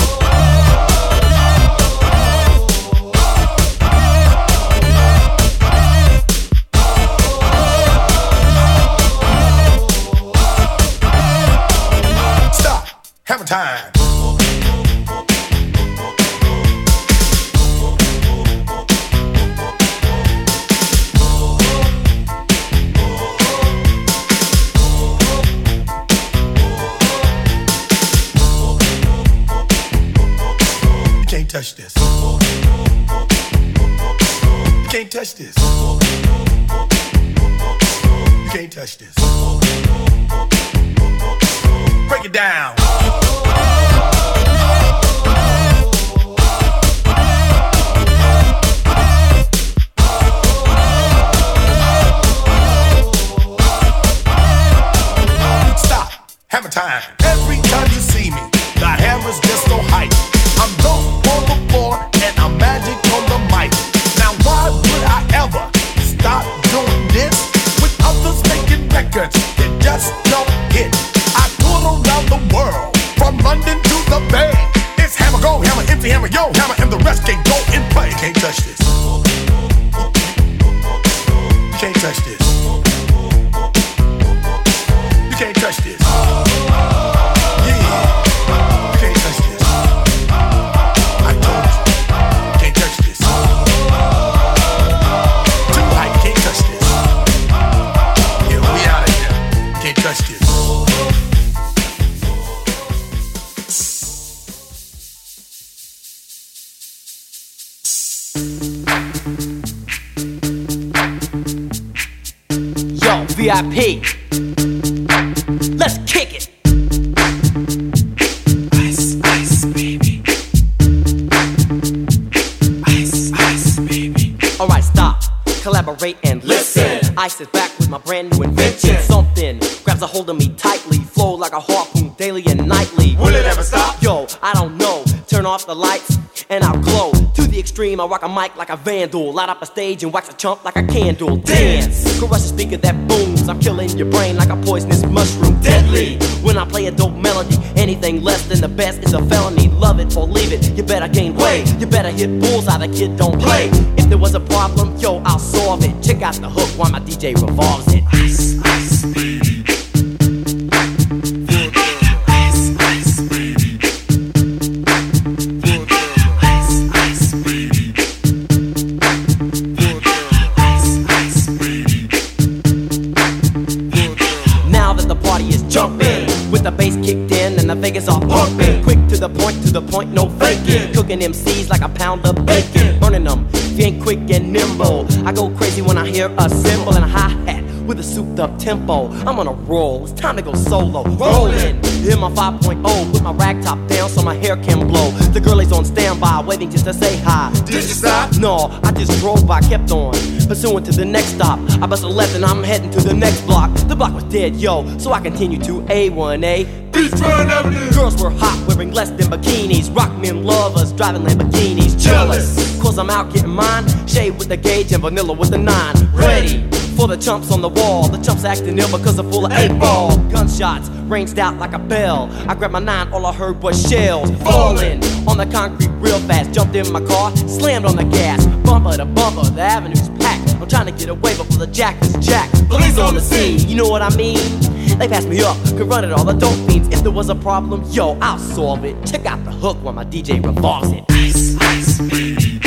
Hammer time. You can't touch this. You can't touch this. You can't touch this. Break it down. Stop. Hammer time. Every time you see me, the hammer's just so hype. I'm dope on the floor and I'm magic on the mic. Now why would I ever stop doing this with others making records that just don't hit? I tour around the world, from London to the Bay. It's hammer, go hammer, empty hammer, yo hammer, and the rest can go and play. You can't touch this. You can't touch touch this. You can't touch this. Yeah, you can't touch this. I told you, you can't touch this. Too high, you can't touch this. Yeah, we out of here. You can't touch this. Yo, VIP, let's kick it. Ice, ice, baby. Ice, ice, baby. Alright, stop, collaborate and listen. Ice is back with my brand new invention. Something grabs a hold of me tightly, flow like a harpoon daily and nightly. Will it ever stop? Yo, I don't know. Turn off the lights and I'll glow. To the extreme, I rock a mic like a vandal. Light up a stage and wax a chump like a candle. Dance, crush a speaker that booms. I'm killing your brain like a poisonous mushroom. Deadly, when I play a dope melody. Anything less than the best is a felony. Love it or leave it, you better gain weight. You better hit bullseye, the kid don't play. If there was a problem, yo, I'll solve it. Check out the hook while my DJ revolves it. Ice, ice, baby. With the bass kicked in and the Vegas all pumping. Quick to the point, no faking. Cooking MCs like a pound of bacon. Burning them, if you ain't quick and nimble. I go crazy when I hear a cymbal and a hi-hat with a souped up tempo. I'm on a roll, it's time to go solo. Rolling, in my 5.0, put my rag top down so my hair can blow. The girlie's on standby, waiting just to say hi. Did you stop? No, I just drove by, kept on pursuing to the next stop. I bust a left and I'm heading to the next block. The block was dead, yo, so I continued to A1A. Beachfront Avenue. Girls were hot, wearing less than bikinis. Rock men lovers, driving Lamborghinis. Jealous, cause I'm out getting mine. Shade with the gauge and vanilla with the 9. Ready for the chumps on the wall. The chumps acting ill because they're full of 8-ball. Gunshots ranged out like a bell. I grabbed my 9, all I heard was shells falling on the concrete real fast. Jumped in my car, slammed on the gas. Bumper to bumper, the avenue's packed. I'm trying to get away before the jack is jacked. Police on the scene, you know what I mean? They passed me up, could run it all the dope fiends. If there was a problem, yo, I'll solve it. Check out the hook while my DJ revolves it. Ice, ice, baby.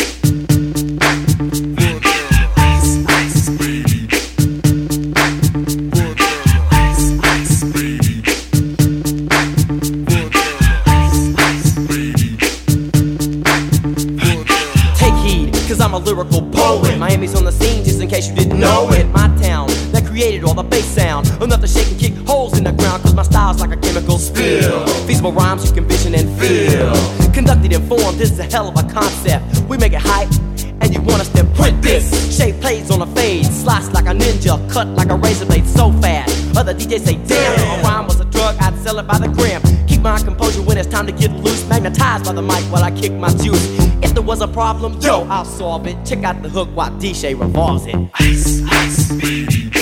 I'm a lyrical poet. Miami's on the scene, just in case you didn't know it. My town that created all the bass sound. Enough to shake and kick holes in the ground, cause my style's like a chemical spill. Feasible rhymes you can vision and feel. Conducted and formed, this is a hell of a concept. We make it hype, and you want us to print this. Shape plays on a fade, slice like a ninja, cut like a razor blade so fast. Other DJs say, damn, if a rhyme was a drug, I'd sell it by the gram. Keep my composure when it's time to get loose. Magnetized by the mic while I kick my juice. If there was a problem, yo, I'll solve it. Check out the hook while DJ revolves it. Ice, ice, baby.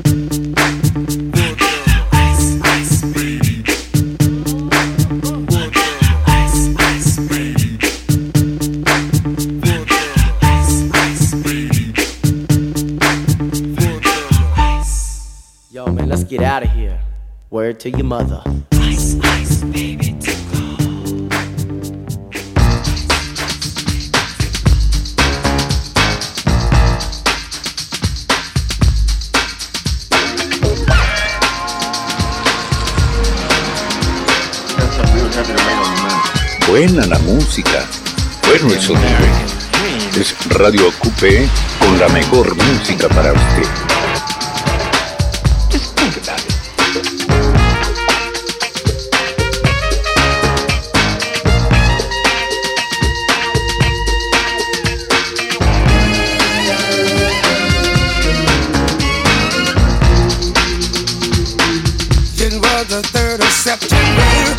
Ice, ice, baby. Ice, ice, baby. Ice, ice, baby. Yo, man, let's get out of here. Word to your mother. Ice, ice, baby. Buena la música, bueno el sonido. Es Radio Coupé con la mejor música para usted. Just think about it. It was the 3rd of September.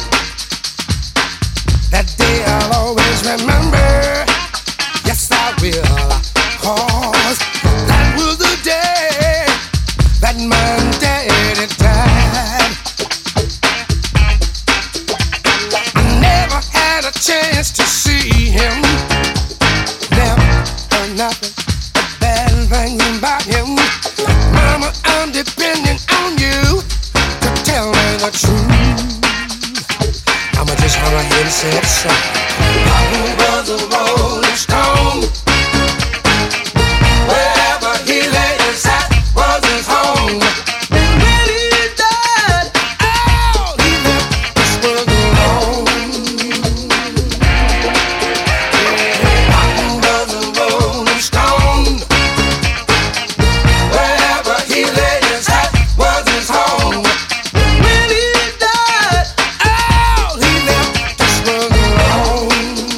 That day I'll always remember. Yes, I will. Cause that was the day that my daddy died. I never had a chance to see him. Never heard nothing but bad things about him. the truth, I'ma just hang my head and say it aside. Papa was a rolling stone. Wherever he laid his hat was his home. And when he died, oh, he left this world alone. Yeah, Papa was a rolling stone. Wherever he laid his hat was his home. When he died, oh, he left this world alone.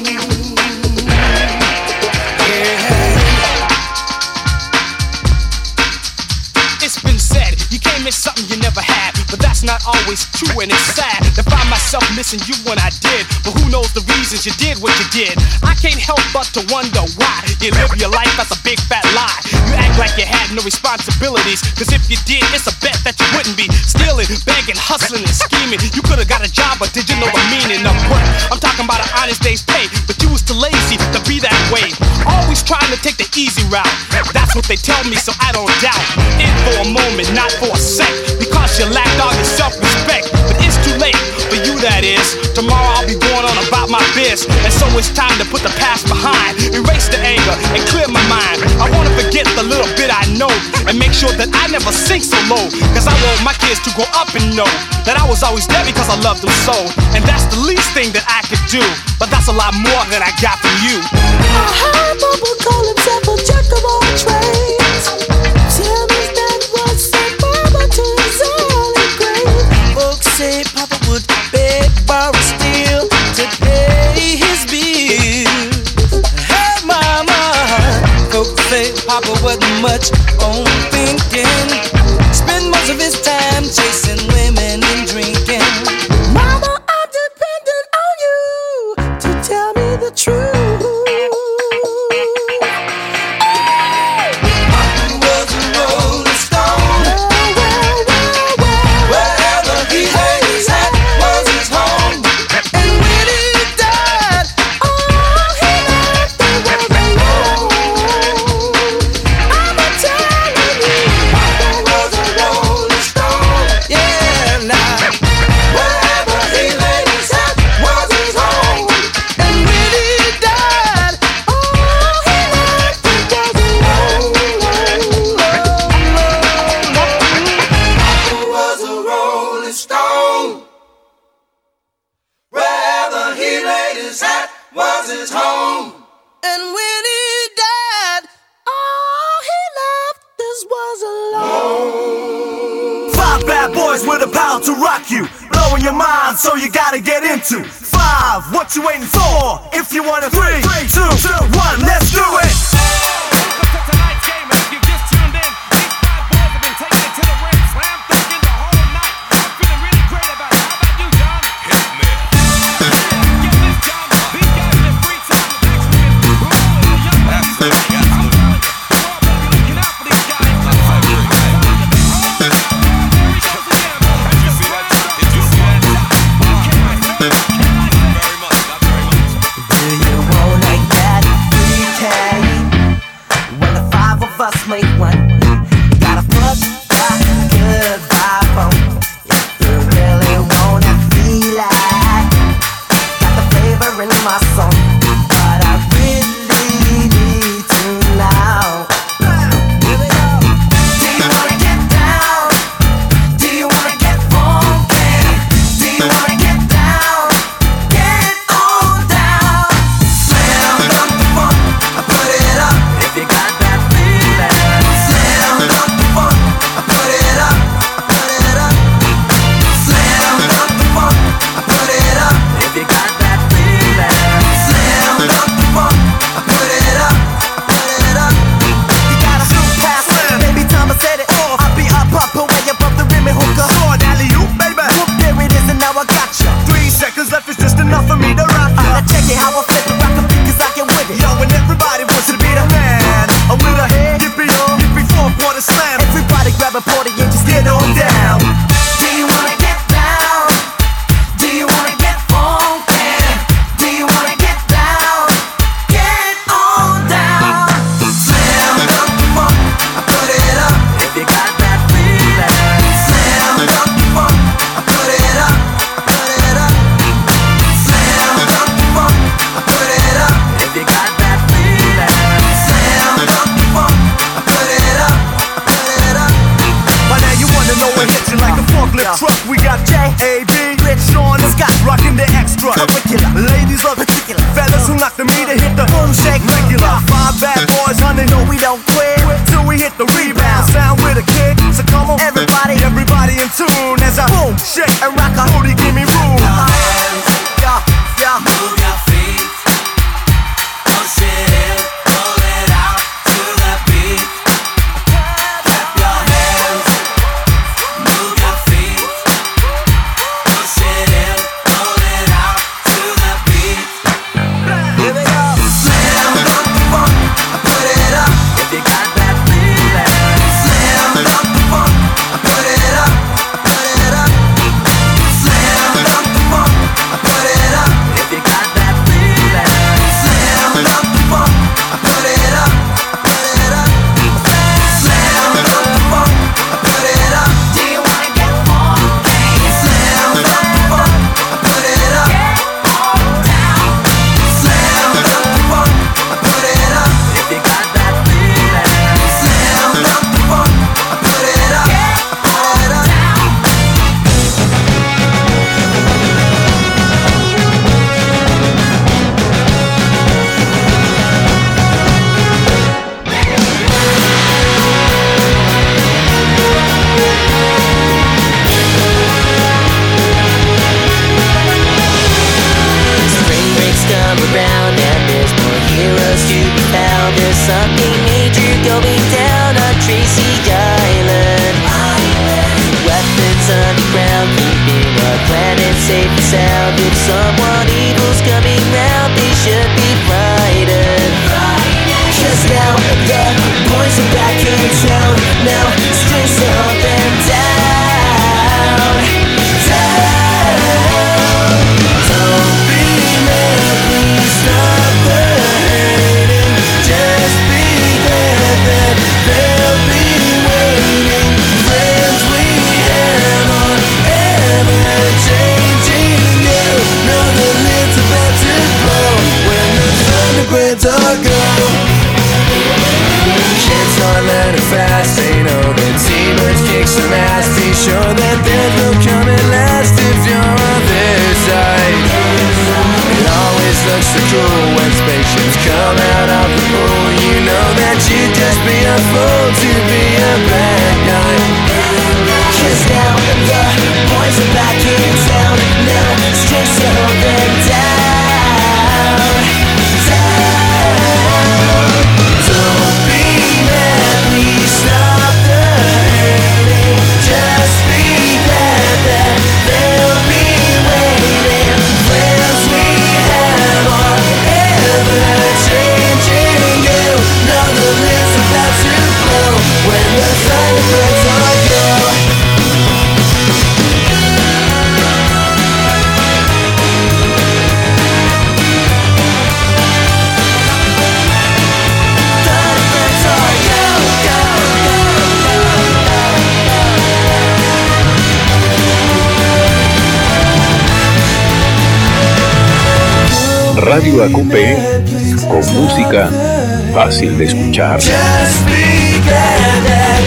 It's been said, you can't miss something you never had, but that's not always true, and it's sad to find myself missing you when I did. But who knows the reasons you did what you did? I can't help but to wonder why you live your life as a big fat lie. You act like you had no responsibilities, cause if you did, it's a bet that you wouldn't be stealing, begging, hustling, and scheming. You could've got a job, but did you know the meaning of work? I'm talking about an honest day's pay, but you was too lazy to be that way. Always trying to take the easy route. That's what they tell me, so I don't doubt. In for a moment, not for a sec, because you lacked all your self-respect. But it's too late for you, that is. Tomorrow I'll be going on about my biz, and so it's time to put the past behind, erase the anger and clear my mind. I wanna forget the little bit I know and make sure that I never sink so low, cause I want my kids to grow up and know that I was always there because I loved them so. And that's the least thing that I could do, but that's a lot more than I got from you. I heard Papa call himself a jack of all trades. Tell me that was said Papa to his early grave. Folks say Papa would beg, borrow, steal to pay his bills. Hey mama, folks say Papa wasn't much on thinking. Spend most of his time chasing women and drinking. Mama, I'm dependent on you to tell me the truth. So you gotta get into 5. What you waiting for? If you want a 3, 2, 1, let's do it. Do you want like that? Free tag? rocking the extra curricular. Ladies love particular, fellas who knock the meter hit the boom shake regular. 5 bad boys, honey, no we don't quit till we hit the rebound. Sound with a kick, so come on, everybody in tune as I boom shake and rock a booty, give me room. Yeah, yeah, move your feet, push it in, pull it out to the beat. Clap your hands, move your feet, push it in, pull it out to the beat. Here we go. Slam dunk the funk, put it up if you got that feeling. Slam dunk the funk, put it up, put it up. Slam dunk the funk, put it up if you got that feeling. Slam dunk the funk, put it up, put it up. Slam dunk the funk, put it up. Do you wanna get funky? Slam dunk the funk, put it up. Get on down. Slam dunk the funk, put it up if you got that feeling. Slam dunk the funk, put it up, put it up. Spring breaks come around and there's more heroes to be found. There's something major going down on Tracy Island. Weapons underground, keeping our planet safe and sound. If someone evil's coming round, they should be frightened. 'Cause now the boys are back in town. Now strings to hunt them down, down. Don't be mad, please stop the hating. Just be glad that they'll be waiting. Friends we have are ever changing. You know the lid's about to blow when the thunderbirds are gone. Kids are learning fast, they know that T-Birds kick some ass. Be sure that there's no coming last if you're on their side. It always looks so cool when spaceships come out of the pool. You know that you'd just be a fool to be a bad guy. 'Cause now the boys are back in town. Now strings to hold them down, down. Don't be mad, please stop the hating. Just be glad that they'll be waiting. Friends we have are ever changing. You know the lid's about to blow when the thunderbirds are gone. Thunderbirds are gone, gone, Radio AQP, con música fácil de escuchar. Just be glad that